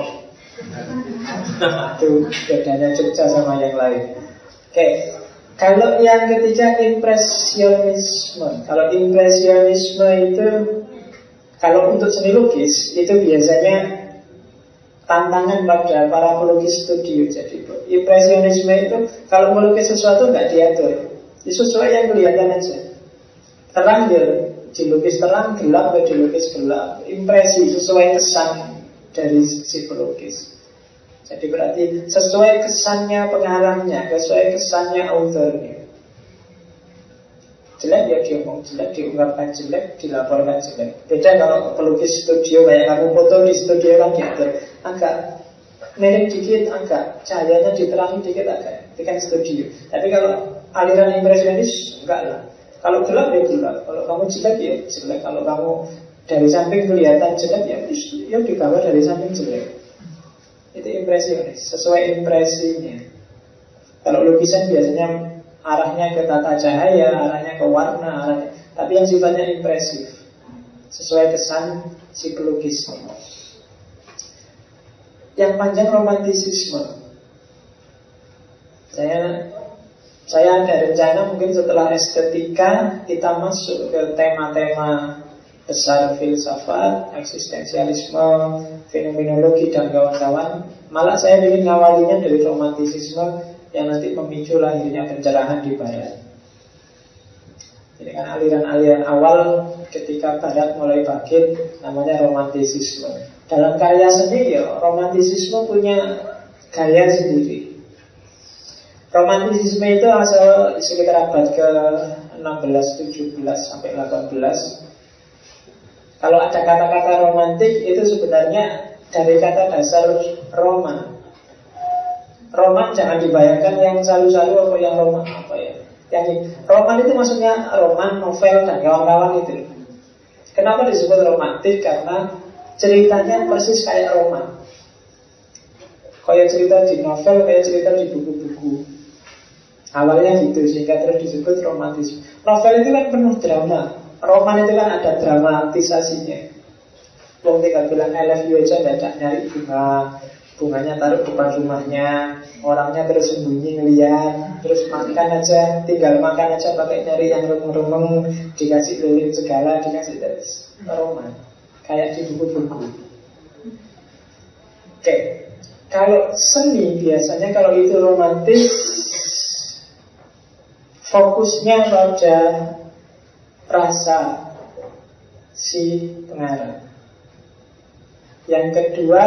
Itu bedanya Jogja sama yang lain. Oke. Kalau yang ketiga impresionisme. Kalau impresionisme itu, kalau untuk seni lukis itu biasanya tantangan pada para pelukis studio. Jadi impresionisme itu kalau melukis sesuatu nggak diatur, sesuai yang kelihatan aja. Terang ya dilukis terang, gelap ya dilukis gelap. Impresi sesuai kesan dari si pelukis. Jadi berarti sesuai kesannya pengarangnya, sesuai kesannya authornya. Jelek ya diomong jelek, diungkapkan jelek, dilaporkan jelek. Beda kalau pelukis studio kayak kamu foto di studio kan diatur agak miring dikit, agak cahayanya diterangi dikit, agak itu kan studio. Tapi kalau aliran impresionis enggak lah. Kalau gelap ya gelap, kalau kamu jelek ya jelek, kalau kamu dari samping kelihatan jelek ya digambar dari samping jelek. Itu impresionis, sesuai impresinya. Kalau lukisan biasanya arahnya ke tata cahaya, arahnya ke warna, arahnya. Tapi yang sifatnya impresif, sesuai kesan si pelukisnya. Yang panjang romantisisme. Saya ada rencana mungkin setelah estetika kita masuk ke tema-tema besar filsafat, eksistensialisme, fenomenologi dan kawan-kawan. Malah saya ingin ngawalinya dari romantisisme yang nanti memicu lahirnya pencerahan di Barat. Jadi kan aliran-aliran awal ketika Barat mulai bangkit namanya romantisisme. Dalam karya seni ya romantisisme punya gaya sendiri. Romantisisme itu asal sekitar abad ke-16, 17 sampai 18. Kalau ada kata-kata romantik itu sebenarnya dari kata dasar roman. Roman jangan dibayangkan yang salu-salu apa yang roman apa ya. Yang roman itu maksudnya roman, novel dan kawan-kawan itu. Kenapa disebut romantis? Karena ceritanya persis kayak roman. Kayak cerita di novel, kayak cerita di buku-buku. Awalnya gitu sehingga terus disebut romantis. Novel itu kan penuh drama. Roman itu kan ada dramatisasinya. Wong tinggal bilang I love you aja nggak nyari bunganya taruh depan rumahnya, orangnya terus sembunyi ngeliat, terus makan aja, tinggal makan aja pakai nyari yang remeng-remeng, dikasih lilin segala, dikasih terus roman, kayak di buku-buku. Oke, kalau seni biasanya kalau itu romantis, fokusnya pada rasa si pengarang. Yang kedua,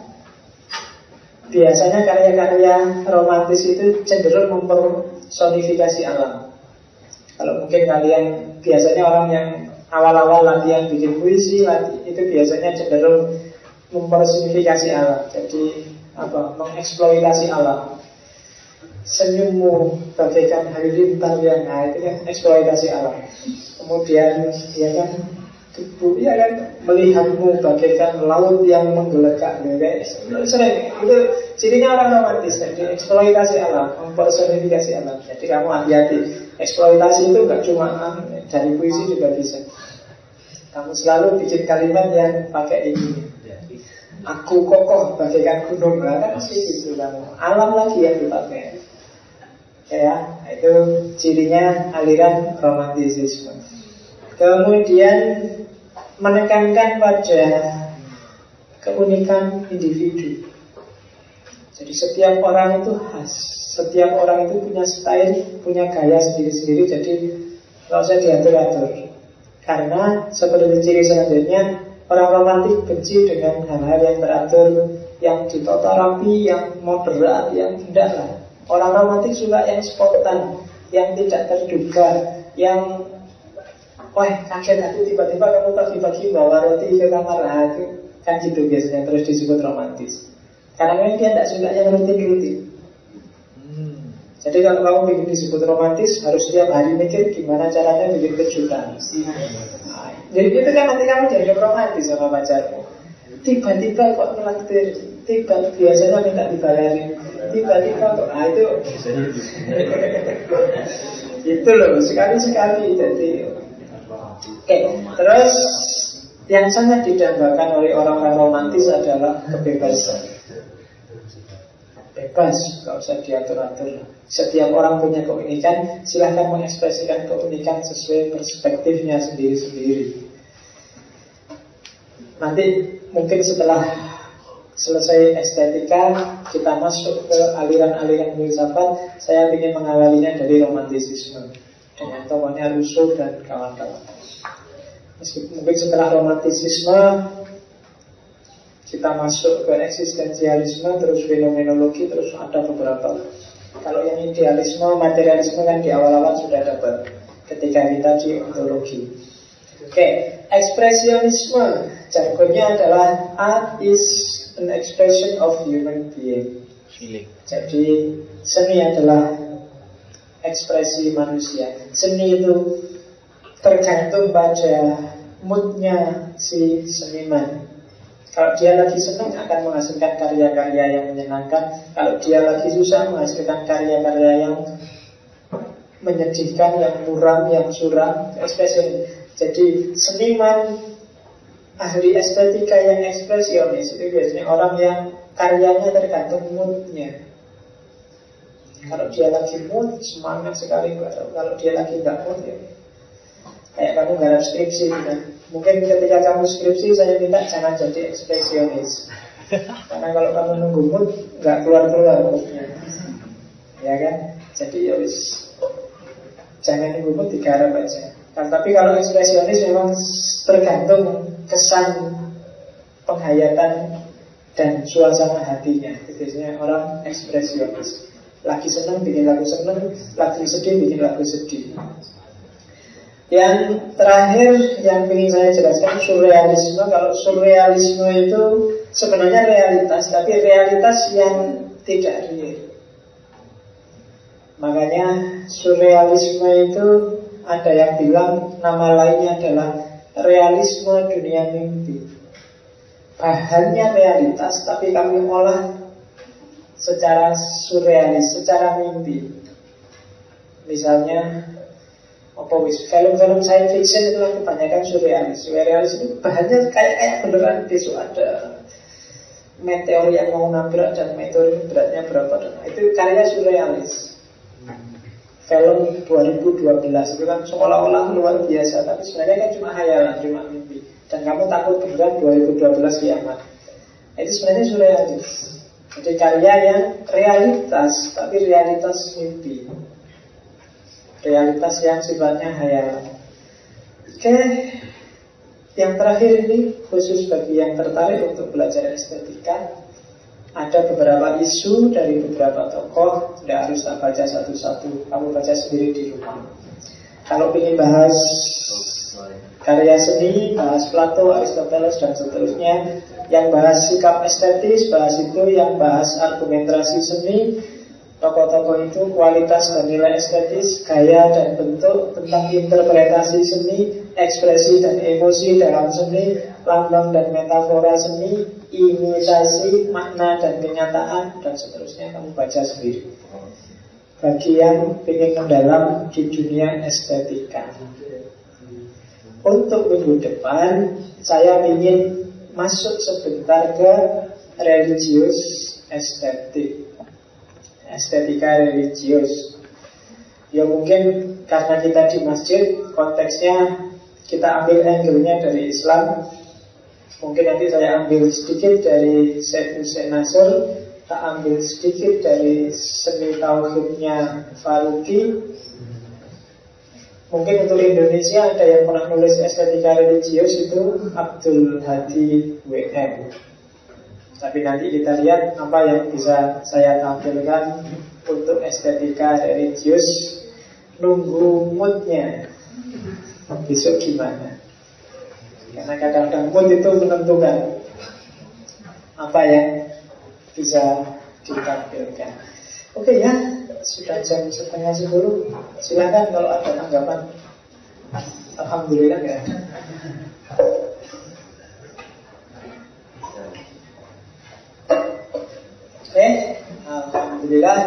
biasanya karya-karya romantis itu cenderung mempersonifikasi alam. Kalau mungkin kalian biasanya orang yang awal-awal latihan bikin puisi, itu biasanya cenderung mempersonifikasi alam. Jadi mengeksploitasi alam. Senyummu bagaikan halilintar yang itu kan eksploitasi alam. Kemudian ya kan tubuh ya kan melihatmu bagaikan laut yang menggelegar, ya kan sering itu cirinya orang romantis. Jadi eksploitasi alam, mempersonifikasi alam. Jadi kamu hati-hati, eksploitasi itu gak cuma dari puisi juga bisa. Kamu selalu bikin kalimat yang pakai ini. Aku kokoh bagaikan gunung, kan sih gitu kamu. Alam lagi yang dipakai. Ya, itu cirinya aliran romantisisme. Kemudian menekankan pada keunikan individu. Jadi setiap orang itu khas, setiap orang itu punya style, punya gaya sendiri-sendiri. Jadi nggak usah diatur-atur. Karena seperti ciri selanjutnya, orang romantik benci dengan hal-hal yang teratur, yang ditata rapi, yang moderat, yang tidak lah. Orang romantik suka yang spontan, yang tidak terduga, yang wah kaget aku tiba-tiba kamu pagi-pagi bawa roti ke kamar. Itu kan gitu biasanya terus disebut romantis. Karena memang dia tidak suka yang rutin-rutin. Jadi kalau kamu bikin disebut romantis, harus setiap hari mikir gimana caranya bikin kejutan. Jadi itu kan nanti kamu jadi romantis sama pacarmu. Tiba-tiba kok ngelaktir, biasanya minta dibayarin, tiba-tiba kok itu itu loh, sekali-sekali. Jadi oke, terus yang sangat didambakan oleh orang-orang romantis adalah kebebasan. Bebas, gak usah diatur-atur. Setiap orang punya keunikan, silahkan mengekspresikan keunikan sesuai perspektifnya sendiri-sendiri. Nanti mungkin setelah selesai estetika, kita masuk ke aliran-aliran filsafat. Saya ingin mengawalinya dari romantisisme dengan tokohnya Rousseau dan kawan-kawan. Mungkin setelah romantisisme kita masuk ke eksistensialisme, terus fenomenologi, terus ada beberapa. Kalau yang idealisme, materialisme kan di awal-awal sudah dapat ketika kita di ontologi. Oke, ekspresionisme jargonnya adalah art is an expression of human being.
Feeling.
Jadi seni adalah ekspresi manusia. Seni itu tergantung pada moodnya si seniman. Kalau dia lagi senang akan menghasilkan karya-karya yang menyenangkan. Kalau dia lagi susah menghasilkan karya-karya yang menyedihkan, yang muram, yang suram. Ekspresi. Jadi seniman ahli estetika yang ekspresionis itu biasanya orang yang karyanya tergantung moodnya. Kalau dia lagi mood, semangat sekali. Kalau dia lagi nggak mood, ya kayak kamu garap skripsi kan. Mungkin ketika kamu skripsi saya minta jangan jadi ekspresionis. Karena kalau kamu nunggu mood nggak keluar-keluar moodnya, ya kan? Jadi ya wis, jangan nunggu mood, digarap aja. Tapi kalau ekspresionis memang tergantung kesan penghayatan dan suasana hatinya. Biasanya orang ekspresionis. Lagi senang bikin lagu senang, lagi sedih bikin lagu sedih. Yang terakhir yang ingin saya jelaskan surrealisme. Kalau surrealisme itu sebenarnya realitas, tapi realitas yang tidak real. Makanya surrealisme itu ada yang bilang nama lainnya adalah realisme dunia mimpi. Bahannya realitas, tapi kami olah secara surrealis, secara mimpi. Misalnya film-film science fiction itu kebanyakan surrealis. Surrealis itu bahannya kayak beneran besok ada meteor yang mau nabrak dan meteor itu beratnya berapa. Itu karya surrealis. Film 2012 itu kan seolah-olah luar biasa, tapi sebenarnya kan cuma hayalan, cuma mimpi. Dan kamu takut beneran 2012 kiamat. Itu sebenarnya surrealis. Jadi karya yang realitas, tapi realitas mimpi. Realitas yang sifatnya hayalan. Oke, yang terakhir ini khusus bagi yang tertarik untuk belajar estetika. Ada beberapa isu dari beberapa tokoh. Tidak harus tak baca satu-satu, kamu baca sendiri di rumah. Kalau ingin bahas karya seni, bahas Plato, Aristoteles dan seterusnya. Yang bahas sikap estetis, bahas itu. Yang bahas argumentasi seni, tokoh-tokoh itu, kualitas dan nilai estetis, gaya dan bentuk, tentang interpretasi seni, ekspresi dan emosi dalam seni, lambang dan metafora seni, imitasi, makna dan kenyataan, dan seterusnya. Kamu baca sendiri. Bagi yang ingin mendalam di dunia estetika. Untuk minggu depan saya ingin masuk sebentar ke religius estetik, estetika religius. Ya mungkin karena kita di masjid, konteksnya kita ambil angle-nya dari Islam. Mungkin nanti saya ambil sedikit dari Syekh Hussein Nasr, tak ambil sedikit dari seni tauhidnya Faruqi. Mungkin untuk Indonesia ada yang pernah nulis estetika religius itu Abdul Hadi WM. Tapi nanti kita lihat apa yang bisa saya tampilkan untuk estetika religius. Nunggu moodnya besok gimana. Karena kadang-kadang mood itu menentukan apa yang bisa ditampilkan. Oke ya, sudah jam 9:30. Silakan kalau ada tanggapan. Alhamdulillah ya. Oke, alhamdulillah.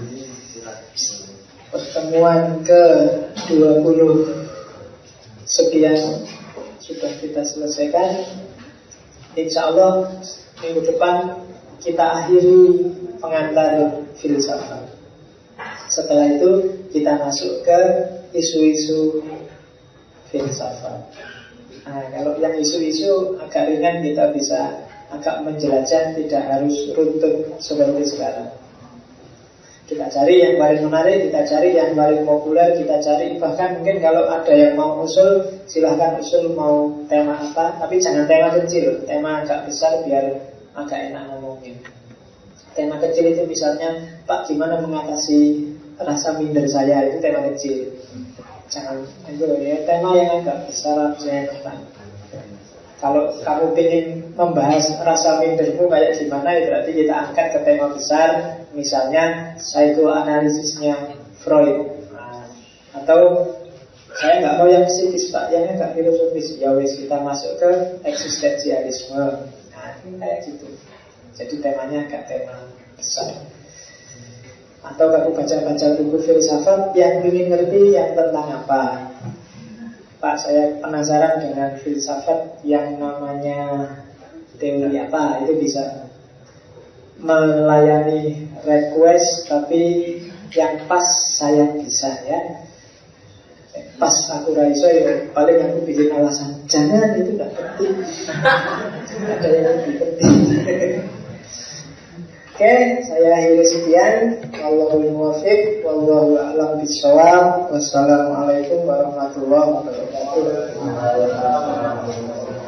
Pertemuan ke-20 sekian sudah kita selesaikan. Insya Allah minggu depan kita akhiri pengantar filsafat. Setelah itu kita masuk ke isu-isu filsafat. Nah, kalau yang isu-isu agak ringan kita bisa agak menjelajah, tidak harus runtut seperti sekarang. Kita cari yang paling menarik, kita cari yang paling populer, kita cari. Bahkan mungkin kalau ada yang mau usul, silahkan usul mau tema apa. Tapi jangan tema kecil, tema agak besar biar agak enak ngomongin. Tema kecil itu misalnya, Pak gimana mengatasi rasa minder saya, itu tema kecil. Jangan itu ya, tema yang agak besar saya tentang. Kalau kamu ingin membahas rasa mindermu kayak gimana, ya berarti kita angkat ke tema besar. Misalnya psikoanalisisnya Freud. Atau saya nggak mau yang psikis Pak, yang agak filosofis. Ya wes, kita masuk ke eksistensialisme. Nah ini kayak gitu. Jadi temanya agak tema besar. Atau kamu baca-baca buku filsafat yang ingin ngerti yang tentang apa. Pak, saya penasaran dengan filsafat yang namanya teori apa. Itu bisa melayani request, tapi yang pas saya bisa ya. Pas aku raiso ya, paling aku bikin alasan. Jangan, itu gak penting. Ada yang lebih penting. Oke, saya akhiri sekian. Wallahul muwaffiq, wallahu a'lam bishawab. Wassalamualaikum warahmatullahi wabarakatuh.